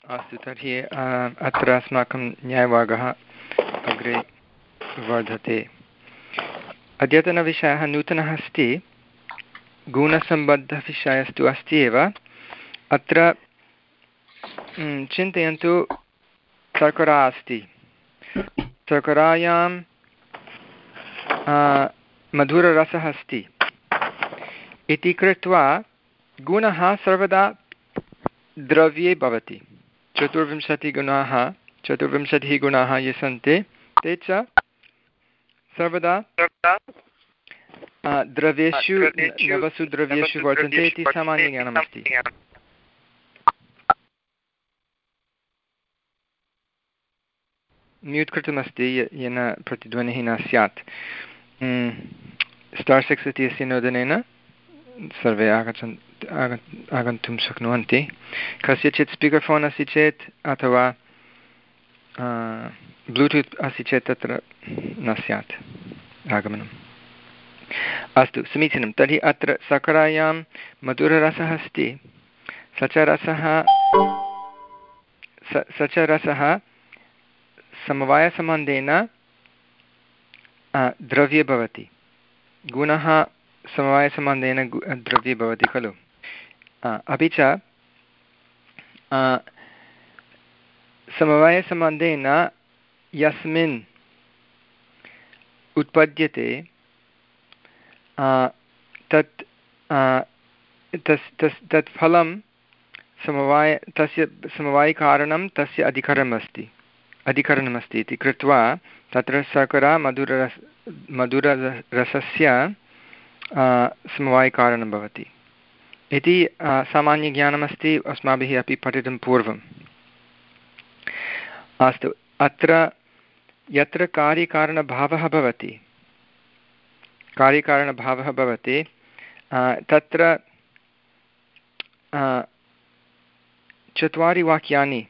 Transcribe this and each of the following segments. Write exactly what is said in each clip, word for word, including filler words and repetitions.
अस्तु तर्हि अत्र अस्माकं न्यायवागः अग्रे वर्धते। अद्यतनविषयः नूतनः अस्ति, गुणसम्बद्धविषयस्तु अस्ति एव। अत्र चिन्तयन्तु, शर्करा अस्ति, शर्करायां मधुररसः अस्ति इति कृत्वा गुणः सर्वदा द्रव्ये भवति। चतुर्विंशतिगुणाः चतुर्विंशतिः गुणाः ये सन्ति ते च सर्वदा द्रव्येषु नवसु द्रव्येषु वर्तन्ते इति सामान्यज्ञानमस्ति। म्यूट् कृतमस्ति येन प्रतिध्वनिः न स्यात्। स्टार् सिक्स् इत्यस्य नोदनेन सर्वे आगच्छन् आग आगन्तुं शक्नुवन्ति। कस्यचित् स्पीकर् फ़ोन् अस्ति चेत् अथवा ब्लूटूत् अस्ति चेत् तत्र न स्यात् आगमनम्। अस्तु समीचीनं। तर्हि अत्र शर्करायां मधुररसः अस्ति, स च रसः स च रसः समवायसम्बन्धेन द्रव्ये भवति। गुणः समवायसम्बन्धेन द्रव्ये भवति खलु। अपि च समवायसम्बन्धेन यस्मिन् उत्पद्यते तत् तस् तस् तत् फलं समवाय तस्य समवायिकारणं तस्य अधिकरणमस्ति अधिकरणमस्ति इति कृत्वा तत्र शर्करा मधुररस मधुररसस्य समवायिकारणं भवति इति सामान्यज्ञानमस्ति, अस्माभिः अपि पठितं पूर्वम्। अस्तु, अत्र यत्र कार्यकारणभावः भवति कार्यकारणभावः भवति तत्र चत्वारि वाक्यानि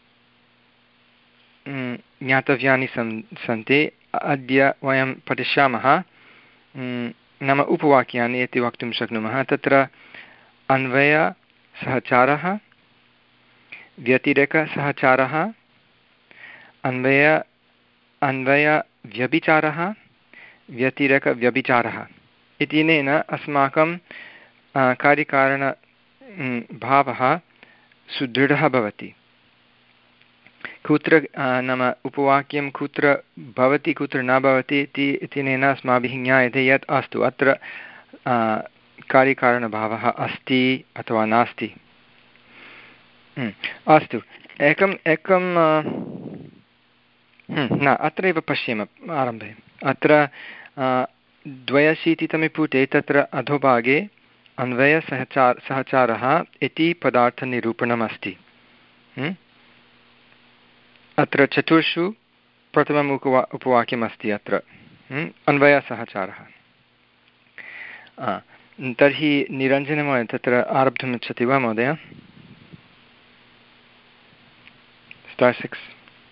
ज्ञातव्यानि सन् सन्ति अद्य वयं पठिष्यामः। नाम उपवाक्यानि इति वक्तुं शक्नुमः। तत्र अन्वयसहचारः, व्यतिरेकसहचारः, अन्वय अन्वयव्यभिचारः, व्यतिरेकव्यभिचारः इत्यनेन अस्माकं कार्यकारण भावः सुदृढः भवति। कुत्र नाम उपवाक्यं कुत्र भवति कुत्र न भवति इति इत्यनेन अस्माभिः ज्ञायते यत् अस्तु अत्र कार्यकारणभावः अस्ति अथवा नास्ति। अस्तु, एकम् एकं न अत्रैव पश्येम आरम्भे। अत्र द्व्यशीतितमे पुटे तत्र अधोभागे अन्वयसहचार सहचारः इति पदार्थनिरूपणमस्ति। अत्र चतुर्षु प्रथमम् उपवा उपवाक्यमस्ति अत्र अन्वयसहचारः। तर्हि निरञ्जनमहोदय तत्र आरब्धुम् इच्छति वा महोदय? Star six.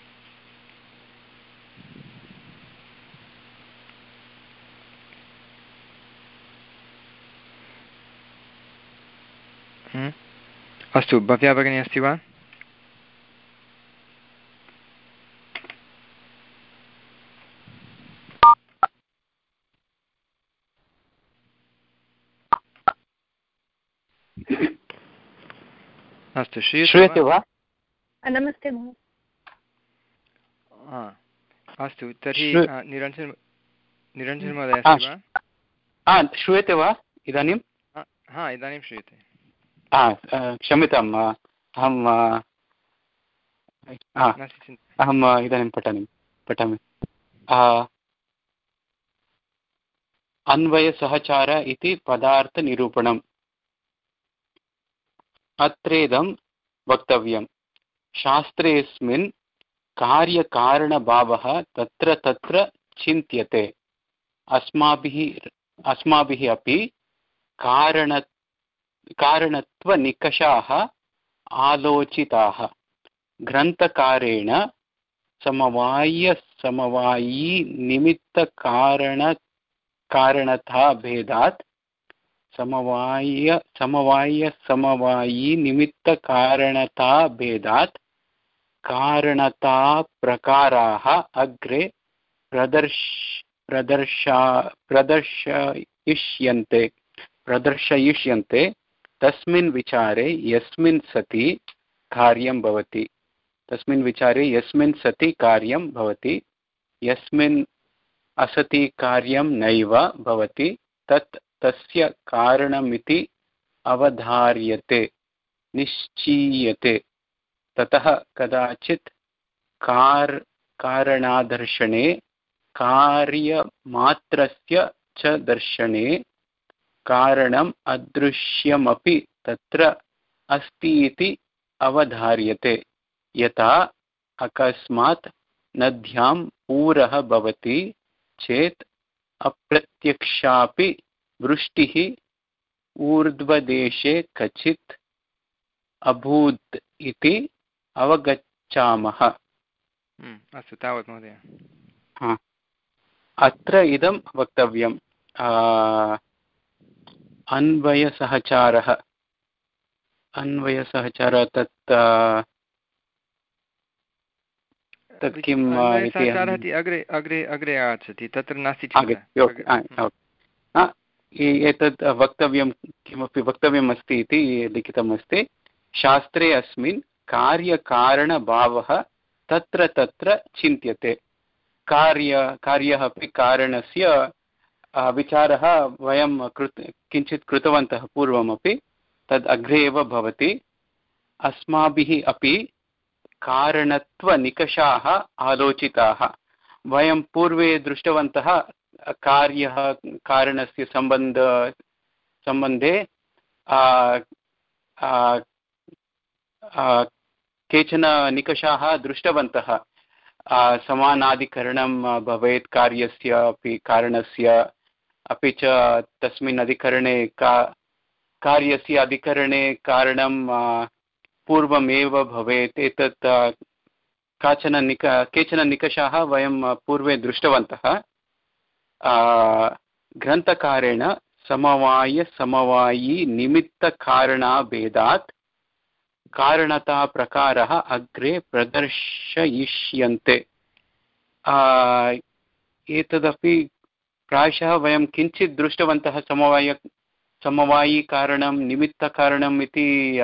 अस्तु, भव्या भगिनी अस्ति वा? अस्तु, श्रूयते वा? नमस्ते। अस्तु, तर्हि निरञ्जन निरञ्जन महोदय अस्ति वा? श्रूयते वा इदानीं? हा, इदानीं श्रूयते। क्षम्यताम्, अहं अहम् इदानीं पठामि पठामि अन्वयसहचार इति पदार्थनिरूपणम्। अत्रेदं वक्तव्यं, शास्त्रेऽस्मिन् कार्यकारणभावः तत्र तत्र चिन्त्यते। अस्माभिः अस्माभिः अपि कारण कारणत्वनिकषाः आलोचिताः। ग्रन्थकारेण समवाय समवायी निमित्तकारण कारणतः भेदात् समवाय समवाय समवायी निमित्तकारणतः भेदात् कारणताप्रकाराः अग्रे प्रदर्श प्रदर्शा प्रदर्शयिष्यन्ते प्रदर्शयिष्यन्ते तस्मिन् विचारे यस्मिन् सति कार्यं भवति तस्मिन् विचारे यस्मिन् सति कार्यं भवति यस्मिन् असति कार्यं नैव भवति तत् तस्य कारणमिति अवधार्यते निश्चीयते ततः कदाचित् कार् कारणादर्शने कार्यमात्रस्य च दर्शने कारणम् अदृश्यमपि तत्र अस्ति इति अवधार्यते यथा अकस्मात् नद्यां पूरः भवति चेत् अप्रत्यक्षापि वृष्टिः ऊर्ध्वदेशे कचित् अभूत् इति अवगच्छामः। अस्तु तावत् महोदय। अत्र इदं वक्तव्यम् अन्वयसहचारः अन्वयसहचारः तत् तत् किम् इति अग्रे अग्रे अग्रे आगच्छति तत्र नास्ति एतत् वक्तव्यं किमपि वक्तव्यम् अस्ति इति लिखितमस्ति शास्त्रे अस्मिन् कार्यकारणभावः तत्र तत्र चिन्त्यते कार्य कार्यः अपि कारणस्य विचारः वयं कृत् किञ्चित् कृतवन्तः पूर्वमपि तद् अग्रे एव भवति अस्माभिः अपि कारणत्वनिकषाः आलोचिताः वयं पूर्वे दृष्टवन्तः कार्यः कारणस्य सम्बन्ध सम्बन्धे केचन निकषाः दृष्टवन्तः समानाधिकरणं भवेत् कार्यस्य अपि कारणस्य अपि च तस्मिन् अधिकरणे का कार्यस्य अधिकरणे कारणं पूर्वमेव भवेत् एतत् काचन निक केचन निकषाः वयं पूर्वे दृष्टवन्तः ग्रन्थकारेण समवायसमवायी निमित्तकारणाभेदात् कारणताप्रकारः अग्रे प्रदर्शयिष्यन्ते एतदपि प्रायशः वयं किञ्चित् दृष्टवन्तः समवाय समवायिकारणं निमित्तकारणम् इति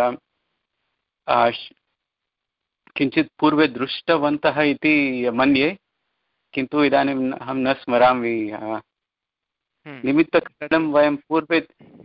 किञ्चित् पूर्वे दृष्टवन्तः इति मन्ये किन्तु इदानीम् अहं न स्मरामि निमित्तकारणं वयं पूर्वे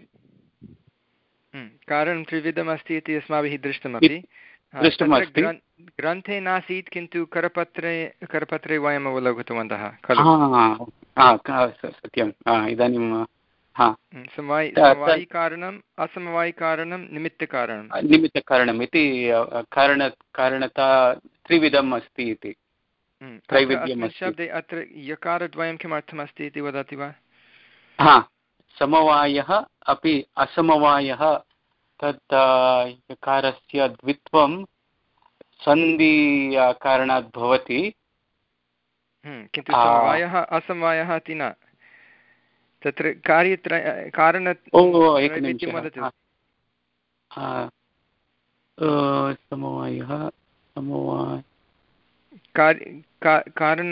कारणं त्रिविधमस्ति इति अस्माभिः दृष्टमपि दृष्टमस्ति ग्रन्थे नासीत् किन्तु करपत्रे करपत्रे वयम् अवलोकितवन्तः खलु सत्यम् इदानीं समवायिकारणम् असमवायिकारणं निमित्तकारणं निमित्तकारणम् इति कारण कारणता त्रिविधम् अस्ति इति शब्दे अत्र यकारद्वयं किमर्थमस्ति इति वदति वा? हा समवायः अपि असमवायः तत् यकारस्य द्वित्वं सन्धि कारणात् भवति किन्तु समवायः असमवायः इति न तत्र कार्यत्रय कारण एकनिमिषं वदतु समवायः समवाय कारण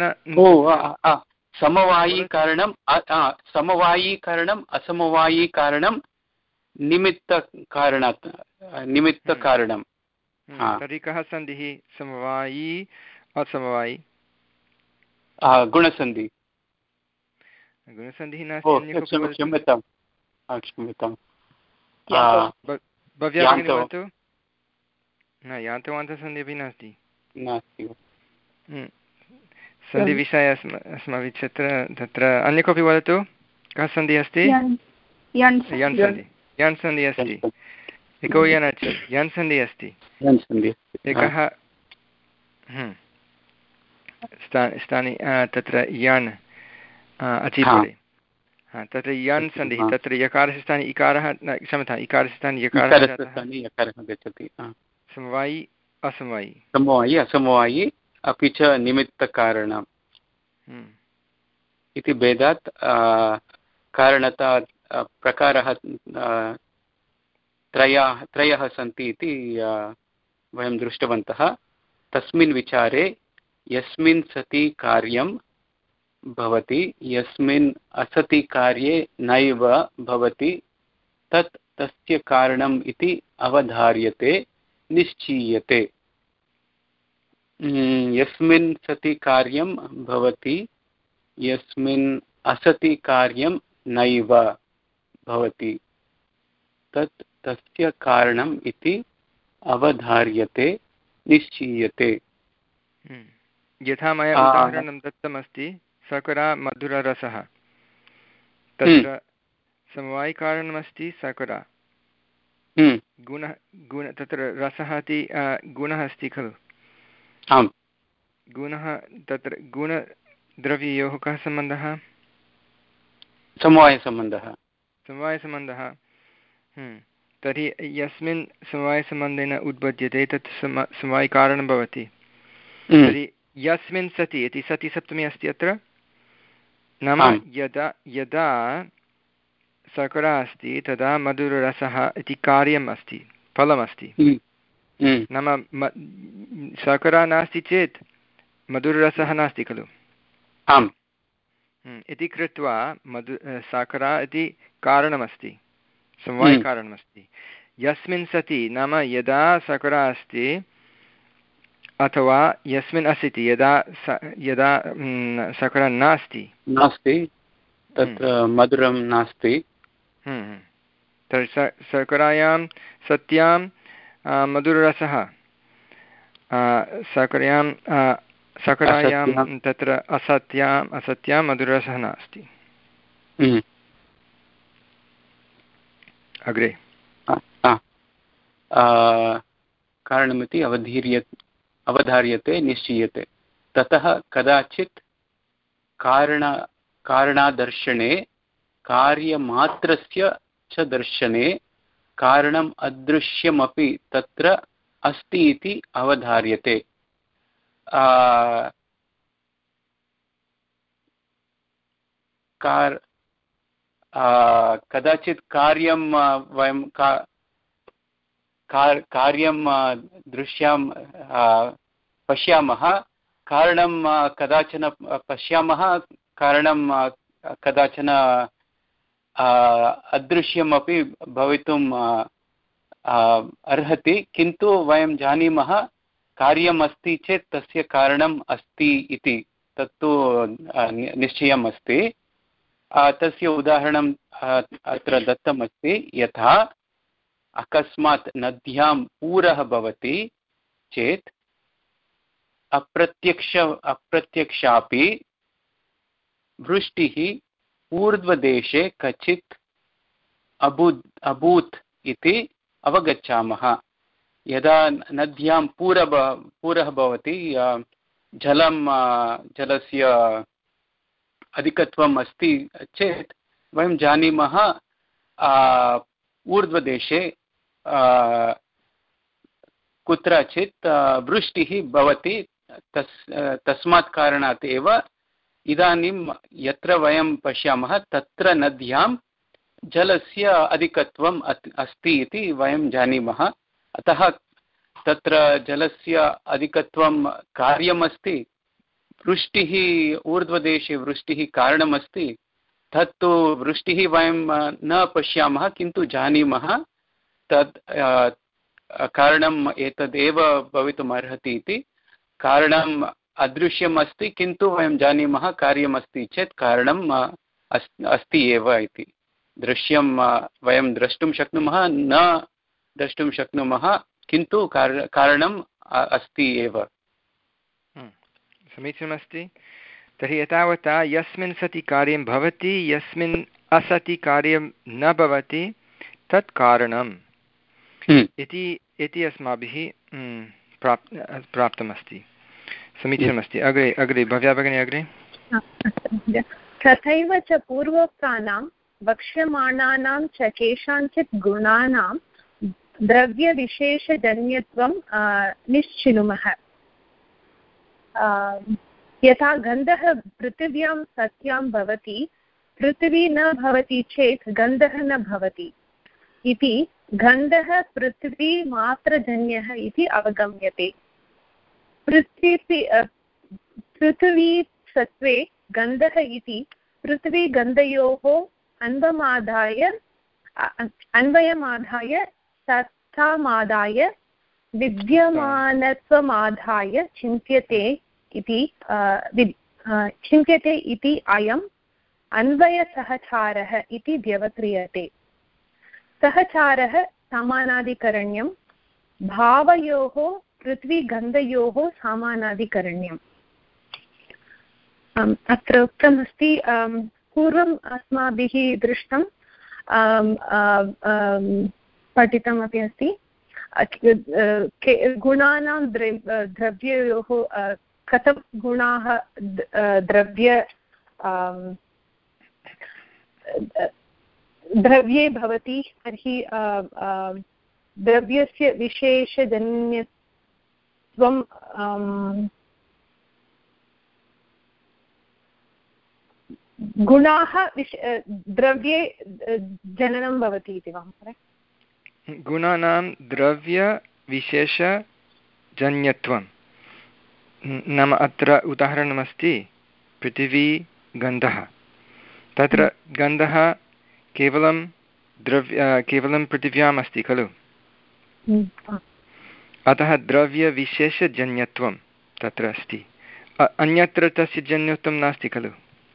समवायीकारणं समवायीकारणम् असमवायीकारणं निमित्तकारणात् निमित्तकारणं तर्हि कः सन्धिः समवायी असमवायी गुणसन्धि गुणसन्धिः नास्ति क्षम्यतां क्षम्यतां भव्यावतु न यान्तवान्तसन्धिः अपि नास्ति नास्ति सन्धिविषये अस्माभिः तत्र तत्र अन्य कोऽपि वदतु कः सन्धिः अस्ति यन् सन्धि यन् सन्धिः अस्ति एको यनच् यन् सन्धिः अस्ति एकः स्थाने तत्र यन् अचिपरे तत्र यन् सन्धिः तत्र यकारस्य स्थाने इकारः क्षम्यताम् इकारस्य स्थाने यकारः गच्छति समवायी असमवायी समवायी असमवायी अपि च निमित्तकारणम् इति भेदात् कारणता प्रकारः त्रयः त्रयः सन्ति इति वयं दृष्टवन्तः तस्मिन् विचारे यस्मिन् सति कार्यं भवति यस्मिन् असति कार्ये नैव भवति तत् तस्य कारणम् इति अवधार्यते निश्चीयते। यस्मिन् सति कार्यं भवति यस्मिन् असति कार्यं नैव भवति तत् तस्य कारणम् इति अवधार्यते निश्चीयते। यथा मया उदाहरणं दत्तमस्ति शर्करा मधुररसः, तत्र समवायिकारणमस्ति शर्करा, गुणः गुण तत्र रसः इति गुणः अस्ति खलु। आम्, गुणः तत्र गुणद्रव्ययोः कः सम्बन्धः? समवायसम्बन्धः। समवायसम्बन्धः। तर्हि यस्मिन् समवायसम्बन्धेन उद्बध्यते तत् सम समवायिकारणं भवति। तर्हि यस्मिन् सति इति सति सप्तमी अस्ति अत्र, नाम यदा यदा शर्करा अस्ति तदा मधुररसः इति कार्यम् अस्ति, फलमस्ति। नाम शर्करा नास्ति चेत् मधुररसः नास्ति खलु। आम्, इति कृत्वा मधु शर्करा इति कारणमस्ति, समवायिकारणमस्ति। यस्मिन् सति नाम यदा शर्करा अस्ति अथवा यस्मिन् असति यदा यदा शर्करा नास्ति नास्ति तत्र मधुरं नास्ति, तर्हि शर्करायां सत्यां मधुररसः, शर्करायां शर्करायां तत्र असत्याम् असत्यां मधुररसः नास्ति। अग्रे कारणमिति अवधीर्य अवधार्यते निश्चीयते। ततः कदाचित् कारण कारणादर्शने कार्यमात्रस्य च दर्शने कारणम् अदृश्यमपि तत्र अस्ति इति अवधार्यते। कार कदाचित् कार्यं वयं का कार्यं दृश्यां पश्यामः, कारणं कदाचन पश्यामः, कारणं कदाचन अदृश्यमपि भवितुम् अर्हति, किन्तु वयं जानीमः कार्यम् अस्ति चेत् तस्य कारणम् अस्ति इति, तत्तु निश्चयम् अस्ति। तस्य उदाहरणम् अत्र दत्तमस्ति। यथा अकस्मात् नद्यां पूरः भवति चेत् अप्रत्यक्ष अप्रत्यक्षापि वृष्टिः ऊर्ध्वदेशे कचित् अभूत् अभूत् इति अवगच्छामः। यदा नद्यां पूर पूरः भवति, जलं जलस्य अधिकत्वम् अस्ति चेत् वयं जानीमः ऊर्ध्वदेशे कुत्रचित् वृष्टिः भवति। तस् तस्मात् कारणात् एव इदानीं यत्र वयं पश्यामः तत्र नद्यां जलस्य अधिकत्वम् अस्ति इति वयं जानीमः। अतः तत्र जलस्य अधिकत्वं कार्यमस्ति, वृष्टिः ऊर्ध्वदेशे वृष्टिः कारणमस्ति। तत्तु वृष्टिः वयं न पश्यामः किन्तु जानीमः तत् कारणम् एतदेव भवितुम् अर्हति इति। कारणम् अदृश्यम् अस्ति किन्तु वयं जानीमः कार्यमस्ति चेत् कारणम् अस्ति एव इति। दृश्यं वयं द्रष्टुं शक्नुमः, न द्रष्टुं शक्नुमः, किन्तु कारणम् अस्ति एव। समीचीनमस्ति। तर्हि एतावता यस्मिन् सति कार्यं भवति यस्मिन् असति कार्यं न भवति तत् कारणम् इति इति अस्माभिः प्राप् प्राप्तमस्ति। समीचीनमस्ति। अग्रे अग्रे भव्या भगिनी अग्रे। तथैव च पूर्वोक्तानां वक्ष्यमाणानां च केषाञ्चित् गुणानां द्रव्यविशेषजन्यत्वं निश्चिनुमः। यथा गन्धः पृथिव्यां सत्यां भवति, पृथिवी न भवति चेत् गन्धः न भवति इति गन्धः पृथिवीमात्रजन्यः इति अवगम्यते। पृथ्वी पृथिवी सत्त्वे गन्धः इति पृथ्वीगन्धयोः अन्वमादाय अन्वयमादाय सत्तामादाय विद्यमानत्वमादाय चिन्त्यते इति चिन्त्यते इति अयम् अन्वयसहचारः इति व्यवह्रियते। सहचारः समानाधिकरण्यं भावयोः पृथ्वीगन्धयोः समानाधिकरण्यम्। अत्र उक्तमस्ति पूर्वम् अस्माभिः दृष्टं पठितमपि अस्ति गुणानां द्रव्ययोः कथं गुणाः द्रव्य द्रव्ये भवति तर्हि द्रव्यस्य विशेषजन्यत्वं गुणाः द्रव्ये जननं भवति इति वा? गुणानां द्रव्यविशेषजन्यत्वं नाम अत्र उदाहरणमस्ति पृथिवी गन्धः। तत्र गन्धः केवलं द्रव्य केवलं पृथिव्याम् अस्ति खलु, अतः द्रव्यविशेषजन्यत्वं तत्र अस्ति, अन्यत्र तस्य जन्यत्वं नास्ति खलु।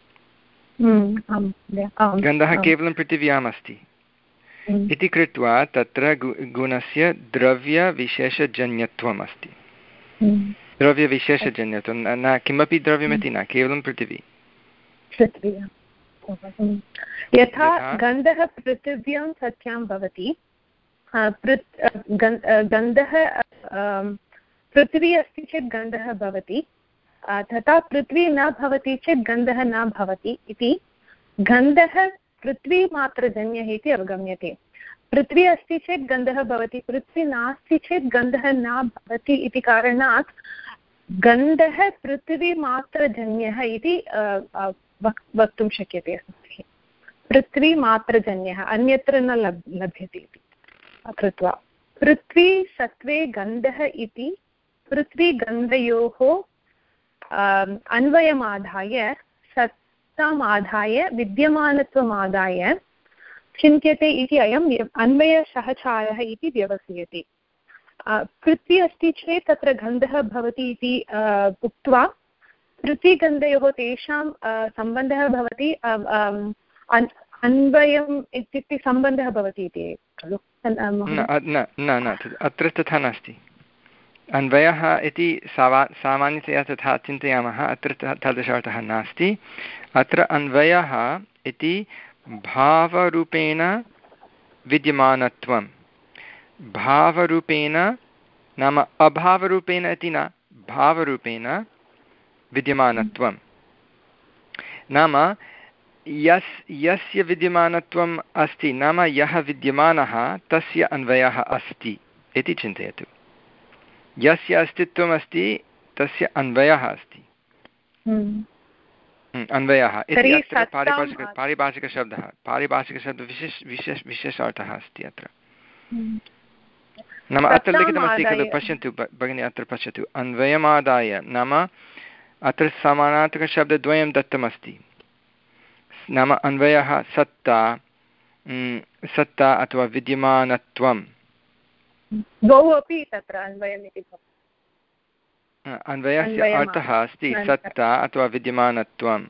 गन्धः केवलं पृथिव्याम् अस्ति इति कृत्वा तत्र गुणस्य द्रव्यविशेषजन्यत्वम् अस्ति। द्रव्यविशेषजन्यत्वं न किमपि द्रव्यमिति न, केवलं पृथिवी। यथा गन्धः पृथिव्यां सत्यां भवति, गन्धः पृथिवी अस्ति चेत् गन्धः भवति, तथा पृथ्वी न भवति चेत् गन्धः न भवति इति गन्धः पृथ्वीमात्रजन्यः इति अवगम्यते। पृथ्वी अस्ति चेत् गन्धः भवति, पृथ्वी नास्ति चेत् गन्धः न भवति इति कारणात् गन्धः पृथ्वीमात्रजन्यः इति वक्तुं शक्यते अस्माभिः। पृथ्वीमात्रजन्यः, अन्यत्र न लभ लभ्यते इति कृत्वा पृथ्वी सत्त्वे गन्धः इति पृथ्वीगन्धयोः अन्वयमादाय सत्तामादाय विद्यमानत्वमादाय चिन्त्यते इति अयम् अन्वयसहचारः इति व्यवह्रियते। पृथ्वी अस्ति चेत् तत्र गन्धः भवति इति उक्त्वा पृथ्वीगन्धयोः तेषां सम्बन्धः भवति, अन्वयम् इत्युक्ते सम्बन्धः भवति इति खलु? न न अत्र तथा नास्ति। अन्वयः इति सावा सामान्यतया तथा चिन्तयामः, अत्र तादृशार्थः नास्ति। अत्र अन्वयः इति भावरूपेण विद्यमानत्वं, भावरूपेण नाम अभावरूपेण इति न, भावरूपेण विद्यमानत्वं नाम यस् यस्य विद्यमानत्वम् अस्ति, नाम यः विद्यमानः तस्य अन्वयः अस्ति इति चिन्तयतु। यस्य अस्तित्वम् अस्ति तस्य अन्वयः अस्ति। अन्वयः इति अत्र पारिभाषिक पारिभाषिकशब्दः पारिभाषिकशब्दः विशेष विशेष विशेषार्थः अस्ति अत्र। नाम अत्र लिखितमस्ति खलु, पश्यन्तु भगिनी, अत्र पश्यतु, अन्वयमादाय नाम अत्र समानार्थकशब्दद्वयं दत्तमस्ति। नाम अन्वयः सत्ता, सत्ता अथवा विद्यमानत्वं, द्वौ अपि तत्र अन्वयम् इति भवति। अन्वयस्य अर्थः अस्ति सत्ता अथवा विद्यमानत्वं।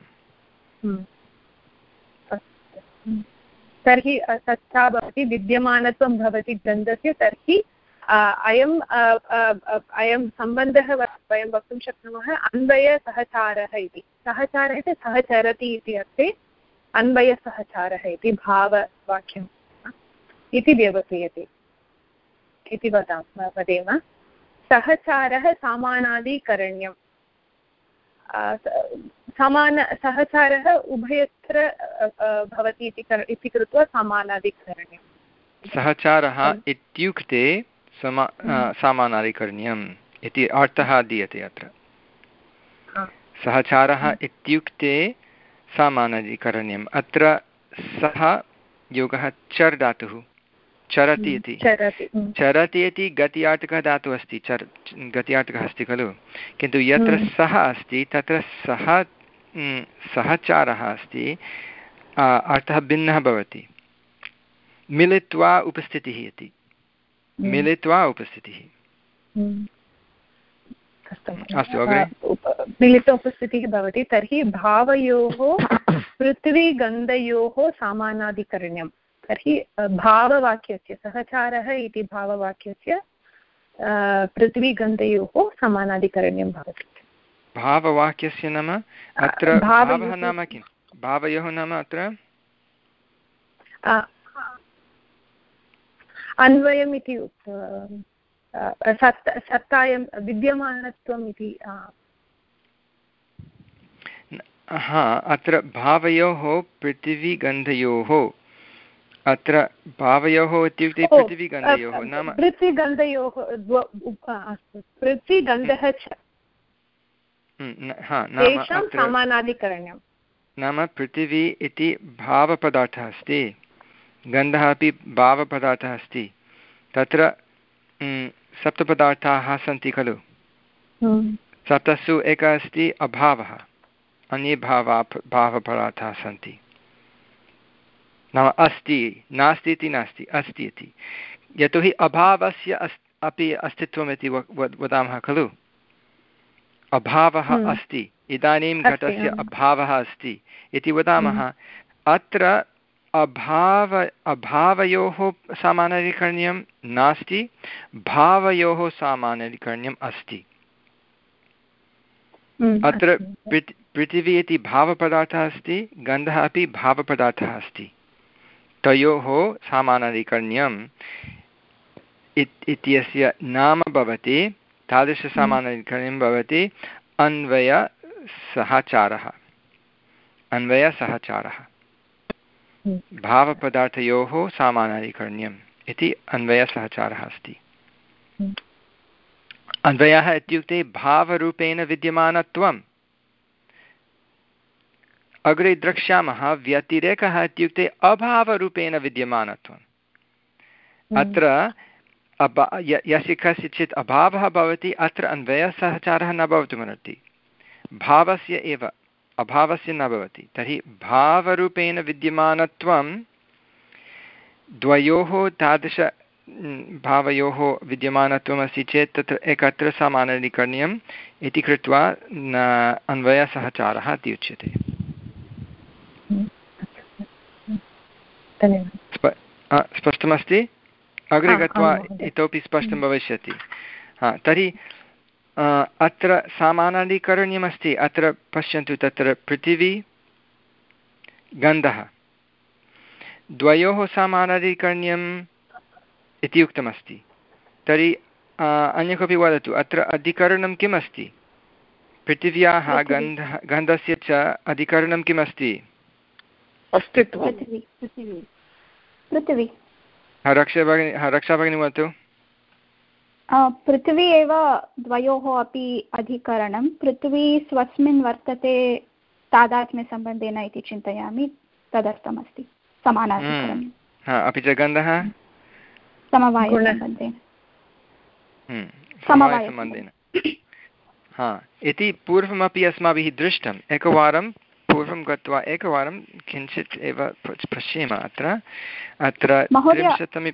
तर्हि सत्ता भवति, विद्यमानत्वं भवति गन्धस्य, तर्हि अयम् अयं सम्बन्धः वयं वक्तुं शक्नुमः अन्वयसहचारः इति। सहचारः इति सहचरति इति अर्थे अन्वयसहचारः इति भाववाक्यम् इति व्यवह्रियते इति वदामः वदेम। सहचारः समानाधिकरण्यं, समान सहचारः उभयत्र भवति इति कृत्वा समानाधिकरण्यं। सहचारः इत्युक्ते समा समानाधिकरण्यम् इति अर्थः दीयते अत्र। सहचारः इत्युक्ते समानाधिकरण्यम्। अत्र सः योगः चर् धातुः, चरति इति चरति इति गत्याटकः धातुः अस्ति चर् गत्याटकः अस्ति खलु किन्तु यत्र सः अस्ति तत्र सः सहचारः अस्ति अर्थः भिन्नः भवति मिलित्वा उपस्थितिः इति मिलित्वा उपस्थितिः अस्तु अग्रे मिलित उपस्थितिः भवति तर्हि भावयोः पृथ्वीगन्धयोः समानाधिकरण्यं तर्हि भाववाक्यस्य सहचारः इति भाववाक्यस्य पृथ्वीगन्धयोः समानाधिकरण्यं भवति भाववाक्यस्य नाम अत्र भावः नाम किं भावयोः नाम अत्र अन्वयम् इति सत् सत्तायं विद्यमानत्वम् इति हा अत्र भावयोः पृथिवीगन्धयोः अत्र भावयोः इत्युक्ते पृथिवीगन्धयोः नाम पृथ्वीगन्धयोः अस्तु पृथ्वीगन्धः च समानाधिकरण्यं नाम पृथिवी इति भावपदार्थः अस्ति गन्धः अपि भावपदार्थः अस्ति तत्र सप्तपदार्थाः सन्ति खलु सप्तसु एकः अस्ति अभावः अन्ये भावा भावपदार्थाः सन्ति नाम अस्ति नास्ति इति नास्ति अस्ति इति यतोहि अभावस्य अस् अपि अस्तित्वमिति वदामः खलु अभावः अस्ति इदानीं घटस्य अभावः अस्ति इति वदामः अत्र अभाव अभावयोः सामानाधिकरण्यं नास्ति भावयोः सामानाधिकरण्यम् अस्ति अत्र पृथिवी इति भावपदार्थः अस्ति गन्धः अपि भावपदार्थः अस्ति तयोः सामानाधिकरण्यम् इत्यस्य नाम भवति तादृशसामानाधिकरण्यं भवति अन्वयसहचारः अन्वयसहचारः भावपदार्थयोः सामानाधिकरण्यम् इति अन्वयसहचारः अस्ति अन्वयः इत्युक्ते भावरूपेण विद्यमानत्वम् अग्रे द्रक्ष्यामः व्यतिरेकः इत्युक्ते अभावरूपेण विद्यमानत्वम् अत्र अभा यस्य कस्यचित् अभावः भवति अत्र अन्वयसहचारः न भवितुमर्हति भावस्य एव अभावस्य न भवति तर्हि भावरूपेण विद्यमानत्वं द्वयोः तादृश भावयोः विद्यमानत्वमस्ति चेत् तत्र एकत्र सामानाधिकरण्यम् इति कृत्वा अन्वयसहचारः इति उच्यते स्पष्टमस्ति अग्रे गत्वा इतोपि स्पष्टं भविष्यति हा तर्हि अत्र सामानाधिकरण्यमस्ति अत्र पश्यन्तु तत्र पृथिवी गन्धः द्वयोः सामानाधिकरण्यम् इति उक्तमस्ति तर्हि अन्य कोऽपि वदतु अत्र अधिकरणं किम् अस्ति पृथिव्याः गन्धः गन्धस्य च अधिकरणं किम् अस्ति पृथिवी रक्षा भगिनी रक्षा भगिनी वदतु पृथिवी एव द्वयोः अपि अधिकरणं पृथिवी स्वस्मिन् वर्तते तादात्म्यसम्बन्धेन इति चिन्तयामि तदर्थमस्ति समानाधिकरणं अपि च गन्धः समवायसम्बन्धेन समवायसम्बन्धेन हा इति पूर्वमपि अस्माभिः दृष्टम् एकवारं पूर्वं गत्वा एकवारं किञ्चित् एव पश्येम अत्र अत्र त्रिंशत्तमे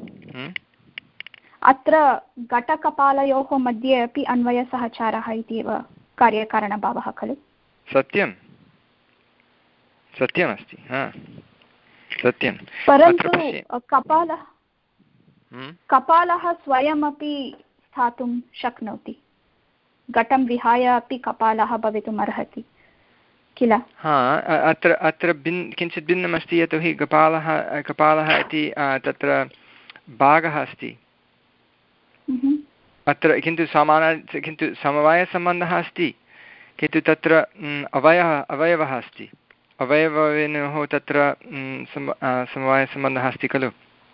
अत्र घटकपालयोः मध्ये अपि अन्वयसहचारः इति एव कार्यकारणभावः खलु सत्यं सत्यमस्ति हा सत्यं परन्तु कपालः कपालः स्वयमपि स्थातुं शक्नोति घटं विहाय अपि कपालः भवितुम् अर्हति किल हा अत्र अत्र भिन् किञ्चित् भिन्नमस्ति यतोहि कपालः कपालः इति तत्र भागः अस्ति अत्र किन्तु समान किन्तु समवायसम्बन्धः अस्ति किन्तु तत्र अवयवः अवयवः अस्ति अवयवयोः तत्र समवायसम्बन्धः अस्ति खलु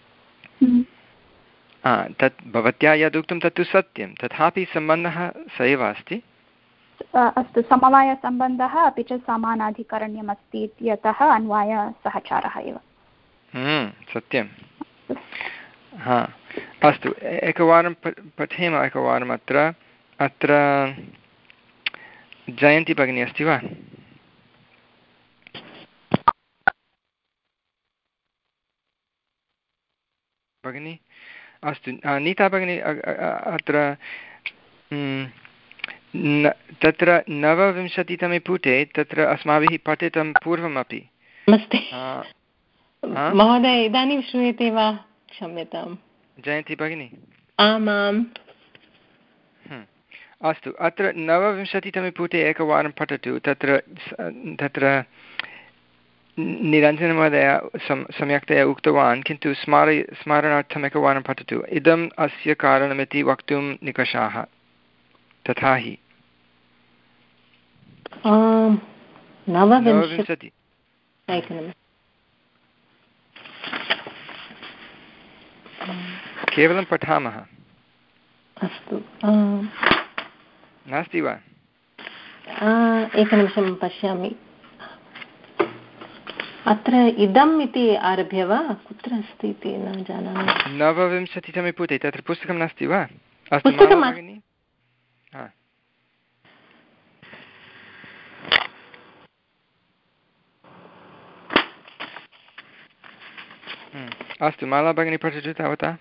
तत् भवत्या यदुक्तं तत्तु सत्यं तथापि सम्बन्धः स एव अस्ति अस्तु समवायसम्बन्धः अपि च समानाधिकरण्यम् अस्ति इत्यतः अन्वयसहचारः एव सत्यं हा अस्तु एकवारं पठेम एकवारम् अत्र अत्र जयन्ती भगिनी अस्ति वा? भगिनी अस्तु नीता भगिनी अत्र तत्र नवविंशतितमे पुटे तत्र अस्माभिः पठितं पूर्वमपि महोदय इदानीं श्रूयते वा? क्षम्यतां जयन्ती भगिनी। आमाम् अस्तु अत्र नवविंशतितमे पुटे एकवारं पठतु। तत्र तत्र निरञ्जनमहोदय सम् सम्यक्तया उक्तवान्, किन्तु स्मारय स्मारणार्थम् एकवारं पठतु। इदम् अस्य कारणमिति वक्तुं निकषाः तथा हि नवविंशति केवलं पठामः। अस्तु नास्ति वा? एकनिमिषं पश्यामि। अत्र इदम् इति आरभ्य वा? कुत्र अस्ति इति न जानामि। नवविंशतितमे पुटे तत्र पुस्तकं नास्ति वा? पुस्तकम् अस्तु माला भगिनी पठतु तावता।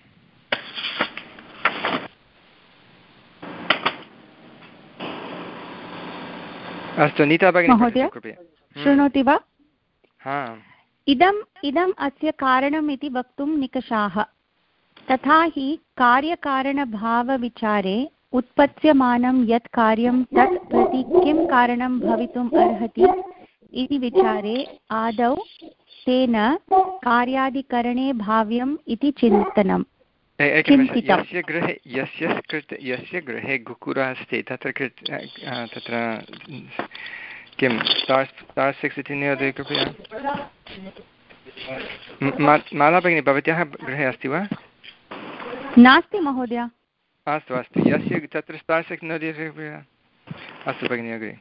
अस्तु नीता भगिनी कृपया शृणोति वा? इदम् इदम् अस्य कारणम् इति वक्तुं निकषाः तथा हि कार्यकारणभावविचारे उत्पत्स्यमानं यत् कार्यं तत् प्रति किं कारणं भवितुम् अर्हति इति विचारे आदौ तेन कार्यादिकरणे भाव्यम् इति चिन्तनम्। यस्य गृहे यस्य कृते यस्य गृहे गुकुरः अस्ति तत्र तत्र किं स्टार् स्टार् सिक्स् इति नियोजय कृपया। माला भगिनी भवत्याः गृहे अस्ति वा? नास्ति महोदय। अस्तु अस्तु यस्य तत्र स्टार् सिक्स् नियोजय कृपया। अस्तु भगिनी अग्रे।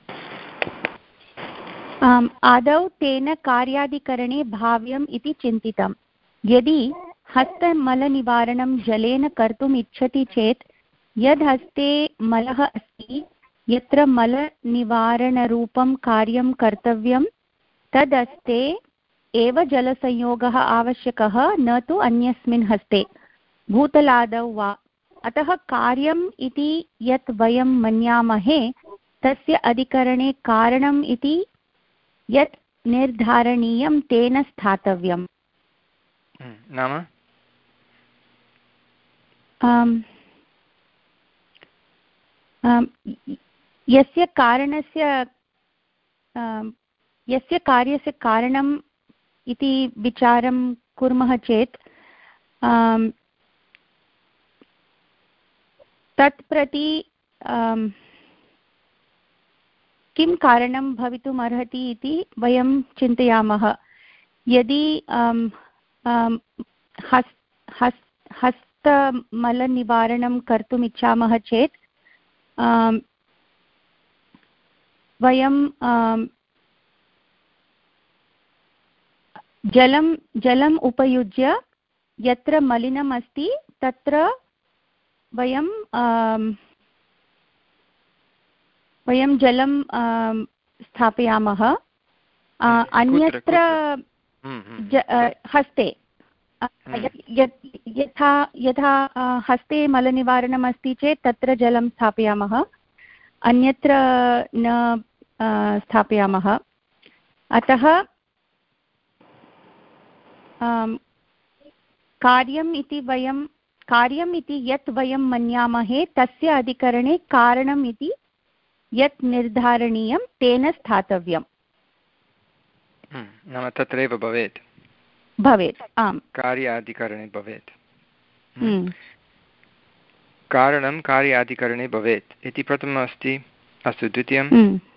आदौ तेन कार्यादिकरणे भाव्यम् इति चिन्तितं। यदि हस्तमलनिवारणं जलेन कर्तुम् इच्छति चेत् यद् हस्ते मलः अस्ति यत्र मलनिवारणरूपं कार्यं कर्तव्यं तदस्ते एव जलसंयोगः आवश्यकः, न तु अन्यस्मिन् हस्ते भूतलादौ वा। अतः कार्यम् इति यत् वयं मन्यामहे तस्य अधिकरणे कारणम् इति यत् निर्धारणीयं तेन स्थातव्यम्। नाम यस्य कारणस्य यस्य कार्यस्य कारणम् इति विचारं कुर्मः चेत् तत् प्रति किं कारणं भवितुम् अर्हति इति वयं चिन्तयामः। यदि हस् हस् हस्तमलनिवारणं कर्तुम् इच्छामः चेत् वयं जलं जलम् उपयुज्य यत्र मलिनम् अस्ति तत्र वयं वयं जलं स्थापयामः। अन्यत्र हस्ते यथा यथा हस्ते मलनिवारणम् अस्ति चेत् तत्र जलं स्थापयामः, अन्यत्र न स्थापयामः। अतः कार्यम् इति वयं कार्यम् इति यत् वयं मन्यामहे तस्य अधिकरणे कारणम् इति यत् निर्धारणीयं तेन स्थातव्यम्। नाम तत्रैव भवेत् भवेत् आम् कार्याधिकरणे भवेत्। कारणं कार्याधिकरणे भवेत् इति प्रथमम् अस्ति। अस्तु द्वितीयम्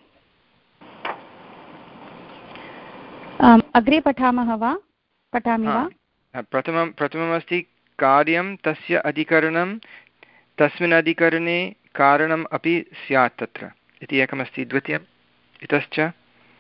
अग्रे पठामः वा? पठामि वा? प्रथमं प्रथममस्ति कार्यं तस्य अधिकरणं तस्मिन् अधिकरणे कारणम् अपि स्यात् तत्र इति एकमस्ति। द्वितीयम् इतश्च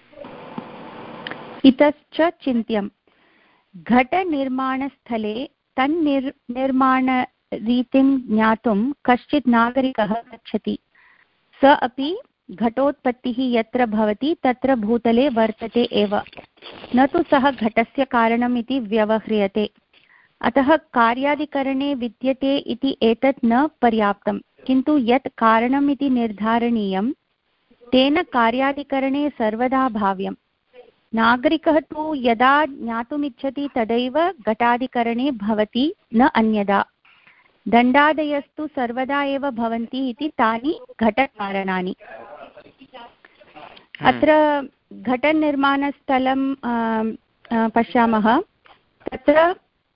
इतश्च चिन्त्यं घटनिर्माणस्थले तन्निर् निर्माणरीतिं ज्ञातुं कश्चित् नागरिकः गच्छति। स अपि घटोत्पत्तिः यत्र भवति तत्र भूतले वर्तते एव, न तु सः घटस्य कारणम् इति व्यवह्रियते। अतः कार्यादिकरणे विद्यते इति एतत् न पर्याप्तं, किन्तु यत् कारणम् इति निर्धारणीयं तेन कार्यादिकरणे सर्वदा भाव्यम्। नागरिकः तु यदा ज्ञातुमिच्छति तदैव घटादिकरणे भवति, न अन्यदा। दण्डादयस्तु सर्वदा एव भवन्ति इति तानि घटकारणानि। अत्र घटनिर्माणस्थलं पश्यामः। तत्र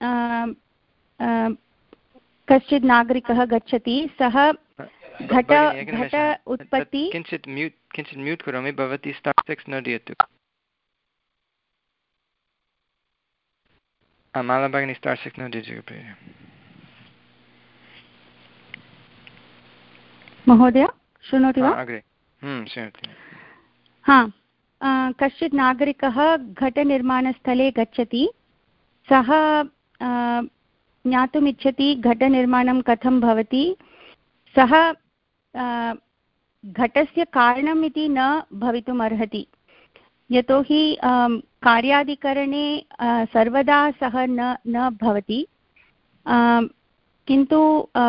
कश्चित् नागरिकः गच्छति, सः घट घट उत्पत्ति किञ्चित् म्यूट् किञ्चित् म्यूट् करोमि, भवती स्टार् सिक्स् नोदयतु। माला भगिनी स्टार् सिक्स् नोदयतु कृपया। महोदय शृणोति वा? अग्रे शृणोति। हा, कश्चित् नागरिकः घटनिर्माणस्थले गच्छति। सः ज्ञातुमिच्छति घटनिर्माणं कथं भवति। सः घटस्य कारणम् इति न भवितुम् अर्हति, यतोहि कार्यादिकरणे सर्वदा सः न न भवति। किन्तु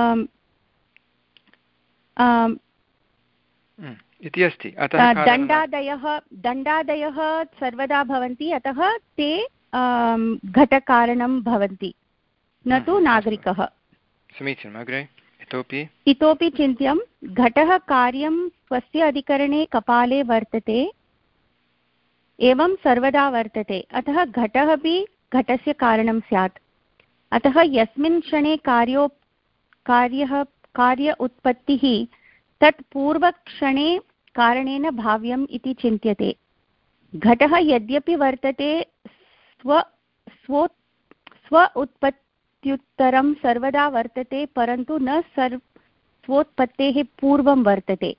इति अस्ति। अतः दण्डादयः दण्डादयः सर्वदा भवन्ति, अतः ते घटकारणं भवन्ति, न तु नागरिकः। समीचीनम्। अग्रे इतोपि इतोपि चिन्त्यं घटः कार्यं स्वस्य अधिकरणे कपाले वर्तते, एवं सर्वदा वर्तते। अतः घटः अपि घटस्य कारणं स्यात्। अतः यस्मिन् क्षणे कार्यो कार्यः कार्य उत्पत्तिः तत् पूर्वक्षणे कारणेन भाव्यम् इति चिन्त्यते। घटः यद्यपि वर्तते स्व स्व स्व उत्पत्त्युत्तरं सर्वदा वर्तते, परन्तु न सर्व स्वोत्पत्तेः पूर्वं वर्तते।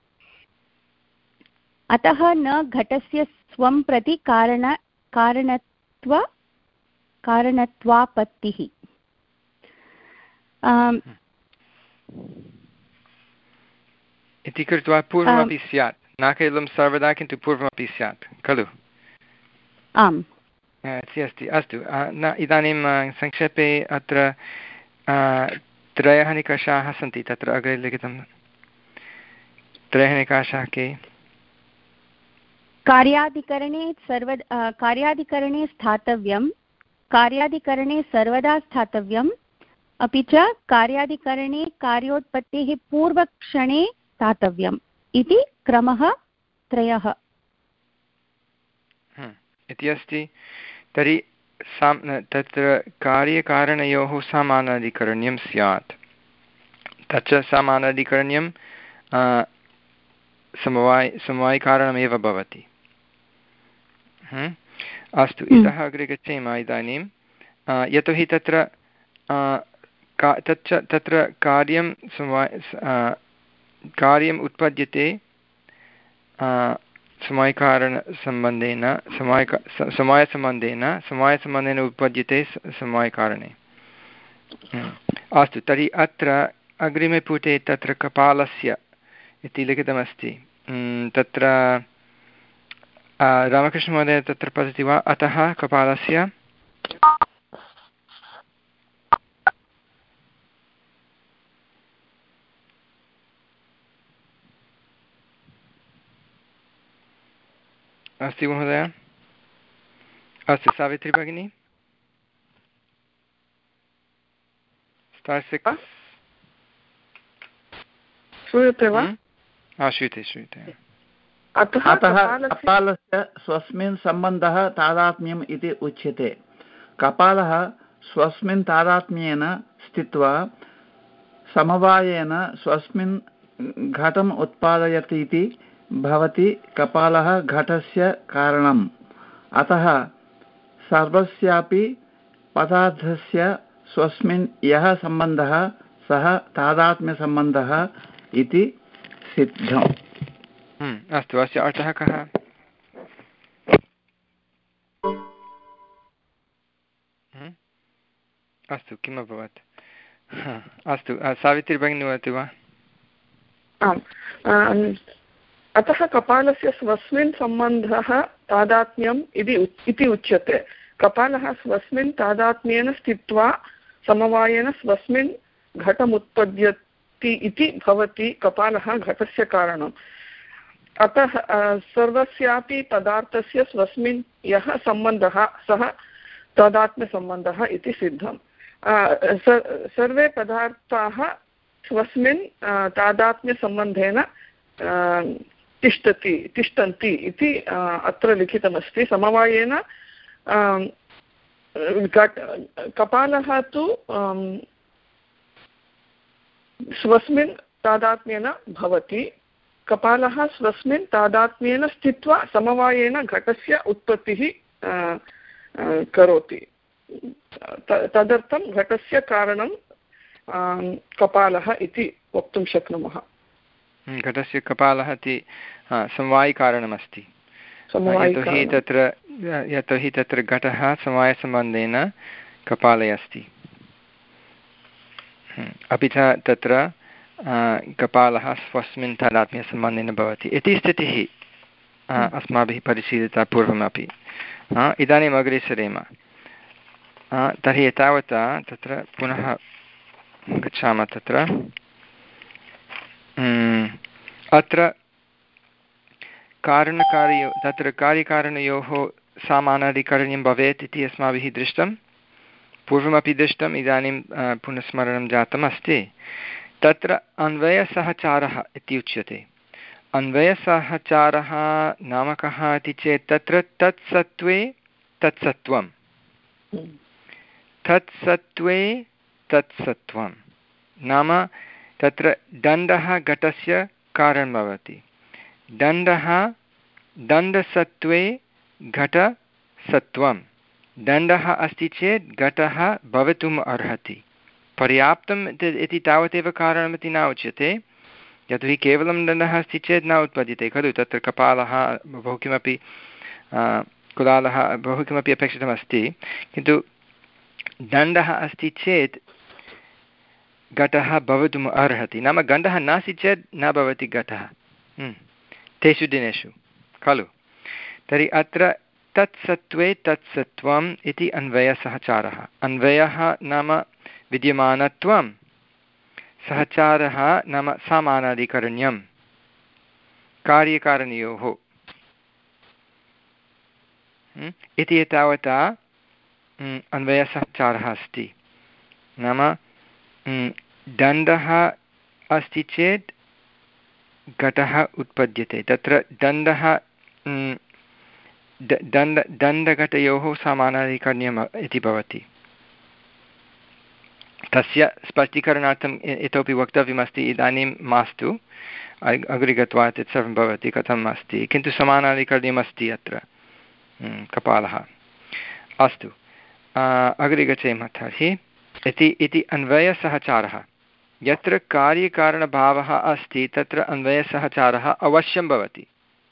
अतः न घटस्य स्वं प्रति कारण कारणत्व कारणत्वापत्तिः। इति कृत्वा पूर्वमपि स्यात्, न केवलं सर्वदा किन्तु पूर्वमपि स्यात् खलु? आम्, अस्ति अस्ति। अस्तु, न इदानीं संक्षेपे अत्र त्रयः निकषाः सन्ति, तत्र अग्रे लिखितं त्रयः निकषाः के? कार्यादिकरणे सर्व कार्यादिकरणे स्थातव्यं, कार्यादिकरणे सर्वदा स्थातव्यम्, अपि च कार्यादिकरणे कार्योत्पत्तेः पूर्वक्षणे स्थातव्यम् इति क्रमः त्रयः इति अस्ति। तर्हि साम् तत्र कार्यकारणयोः समानाधिकरण्यं स्यात्, तच्च समानाधिकरण्यं समवाय समवायकारणमेव भवति। अस्तु, इतः अग्रे गच्छेम इदानीं। यतोहि तत्र तच्च तत्र कार्यं समवाय कार्यम् उत्पद्यते समवायकारणसम्बन्धेन समवाय समवायसम्बन्धेन समवायसम्बन्धेन उत्पद्यते समवायकारणे। अस्तु, तर्हि अत्र अग्रिमे पुटे तत्र कपालस्य इति लिखितमस्ति। तत्र रामकृष्णमहोदय तत्र पठति वा? अतः कपालस्य अस्ति महोदय? अस्तु, सावित्री भगिनी स्टार् सिक्स् श्रूयते वा? श्रूयते श्रूयते। अतः कपालस्य स्वस्मिन् सम्बन्धः तादात्म्यम् इति उच्यते। कपालः स्वस्मिन् तादात्म्येन स्थित्वा समवायेन स्वस्मिन् घटम् उत्पादयति इति भवति। कपालः घटस्य कारणम्। अतः सर्वस्यापि पदार्थस्य स्वस्मिन् यः सम्बन्धः सः तादात्म्यसम्बन्धः इति सिद्धम्। अस्तु, अस्य अर्थः कः? अस्तु, अस्तु किम् अभवत् अस्तु सावित्री भगिनी वदति वा आम् अतः कपालस्य स्वस्मिन् सम्बन्धः तादात्म्यम् इति उच्यते कपालः स्वस्मिन् तादात्म्येन स्थित्वा समवायेन स्वस्मिन् घटमुत्पद्यति इति भवति कपालः घटस्य कारणम् अतः सर्वस्यापि पदार्थस्य स्वस्मिन् यः सम्बन्धः सः तादात्म्यसम्बन्धः इति सिद्धम् सर्वे पदार्थाः स्वस्मिन् तादात्म्यसम्बन्धेन तिष्ठति तिष्ठन्ति इति अत्र लिखितमस्ति समवायेन कपालः तु स्वस्मिन् तादात्म्येन भवति कपालः स्वस्मिन् तादात्म्येन स्थित्वा समवायेन घटस्य उत्पत्तिः करोति तदर्थं घटस्य कारणं कपालः इति वक्तुं शक्नुमः घटस्य कपालः इति समवायिकारणमस्ति यतोहि तत्र यतोहि तत्र घटः समवायसम्बन्धेन कपाले अस्ति अपि च तत्र कपालः स्वस्मिन् तादात्म्यसम्बन्धेन भवति इति स्थितिः अस्माभिः परिशीलिता पूर्वमपि इदानीम् अग्रे सरेम तर्हि एतावता तत्र पुनः गच्छामः तत्र अत्र कारणकार्यो तत्र कार्यकारणयोः सामानाधिकरण्यं भवेत् इति अस्माभिः दृष्टं पूर्वमपि दृष्टम् इदानीं पुनस्मरणं जातम् अस्ति तत्र अन्वयसहचारः इति उच्यते अन्वयसहचारः नाम कः इति चेत् तत्र तत्सत्त्वे तत्सत्त्वं तत्सत्त्वे तत्सत्त्वं नाम तत्र दण्डः घटस्य कारणं भवति दण्डः दण्डसत्त्वे घटसत्त्वं दण्डः अस्ति चेत् घटः भवितुम् अर्हति पर्याप्तम् इति तावदेव कारणमिति न उच्यते यतोहि केवलं दण्डः अस्ति चेत् न उत्पद्यते खलु तत्र कपालः बहु किमपि कुलालः बहु किमपि अपेक्षितमस्ति किन्तु दण्डः अस्ति चेत् घटः भवितुम् अर्हति नाम गण्डः नास्ति चेत् न भवति घटः तेषु दिनेषु खलु तर्हि अत्र तत्सत्त्वे तत्सत्त्वम् इति अन्वयसहचारः अन्वयः नाम विद्यमानत्वं सहचारः नाम सामानाधिकरण्यं कार्यकारणयोः इति एतावता अन्वयसहचारः अस्ति नाम दण्डः अस्ति चेत् घटः उत्पद्यते तत्र दण्डः दण्ड दण्डघटयोः समानाधिकरण्यम् इति भवति तस्य स्पष्टीकरणार्थम् इतोपि वक्तव्यमस्ति इदानीं मास्तु अग्रे गत्वा तत् सर्वं भवति कथम् अस्ति किन्तु समानाधिकरण्यमस्ति अत्र कपालः अस्तु अग्रे गच्छेम तर्हि इति इति अन्वयसहचारः यत्र कार्यकारणभावः अस्ति तत्र अन्वयसहचारः अवश्यं भवति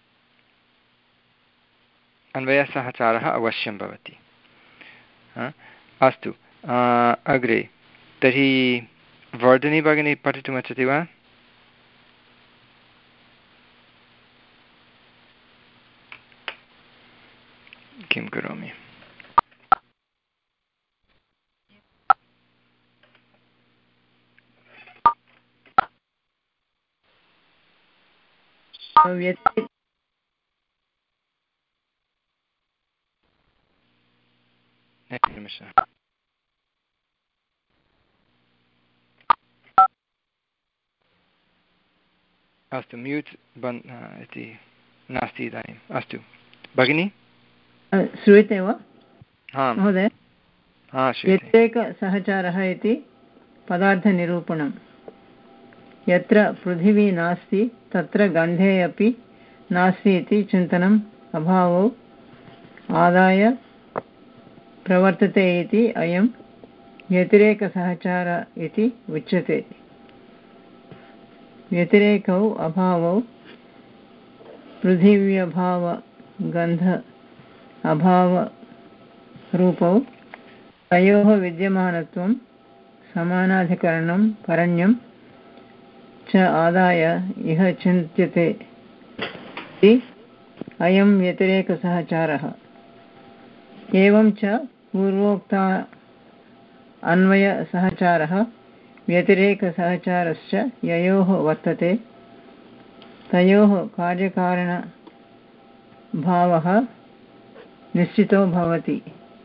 अन्वयसहचारः अवश्यं भवति अस्तु अग्रे तर्हि वर्धिनी भगिनी पठितुमिच्छति वा किं करोमि निमिषः अस्तु म्यूट् बन् इति नास्ति इदानीम् अस्तु भगिनी श्रूयते वा महोदय व्यतिरेकसहचारः इति पदार्थनिरूपणं यत्र पृथिवी नास्ति तत्र गन्धे अपि नास्ति इति चिन्तनम् अभावौ आदाय प्रवर्तते इति अयं व्यतिरेकसहचार इति उच्यते व्यतिरेकौ अभावौ पृथिव्यभावगन्ध अभावरूपौ तयोः विद्यमानत्वं समानाधिकरणं करण्यं च आदाय इह चिन्त्यते इति अयं व्यतिरेकसहचारः। एवं च पूर्वोक्त अन्वयसहचारः व्यतिरेकसहचारश्च ययोः वर्तते तयोः कार्यकारणभावः निश्चितो भवति।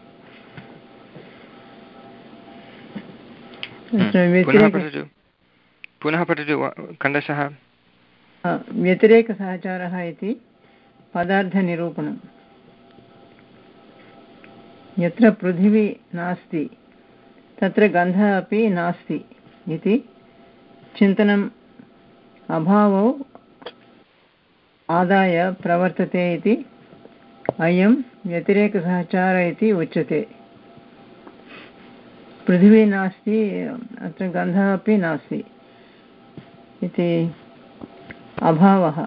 पुनः पठतु खण्डशः। व्यतिरेकसहचारः इति पदार्थनिरूपणं। यत्र पृथिवी नास्ति तत्र गन्धः अपि नास्ति इति चिन्तनम् अभावौ आदाय प्रवर्तते इति अयं व्यतिरेकसहचारः इति उच्यते। पृथिवी नास्ति अत्र गन्धः अपि नास्ति इति अभावः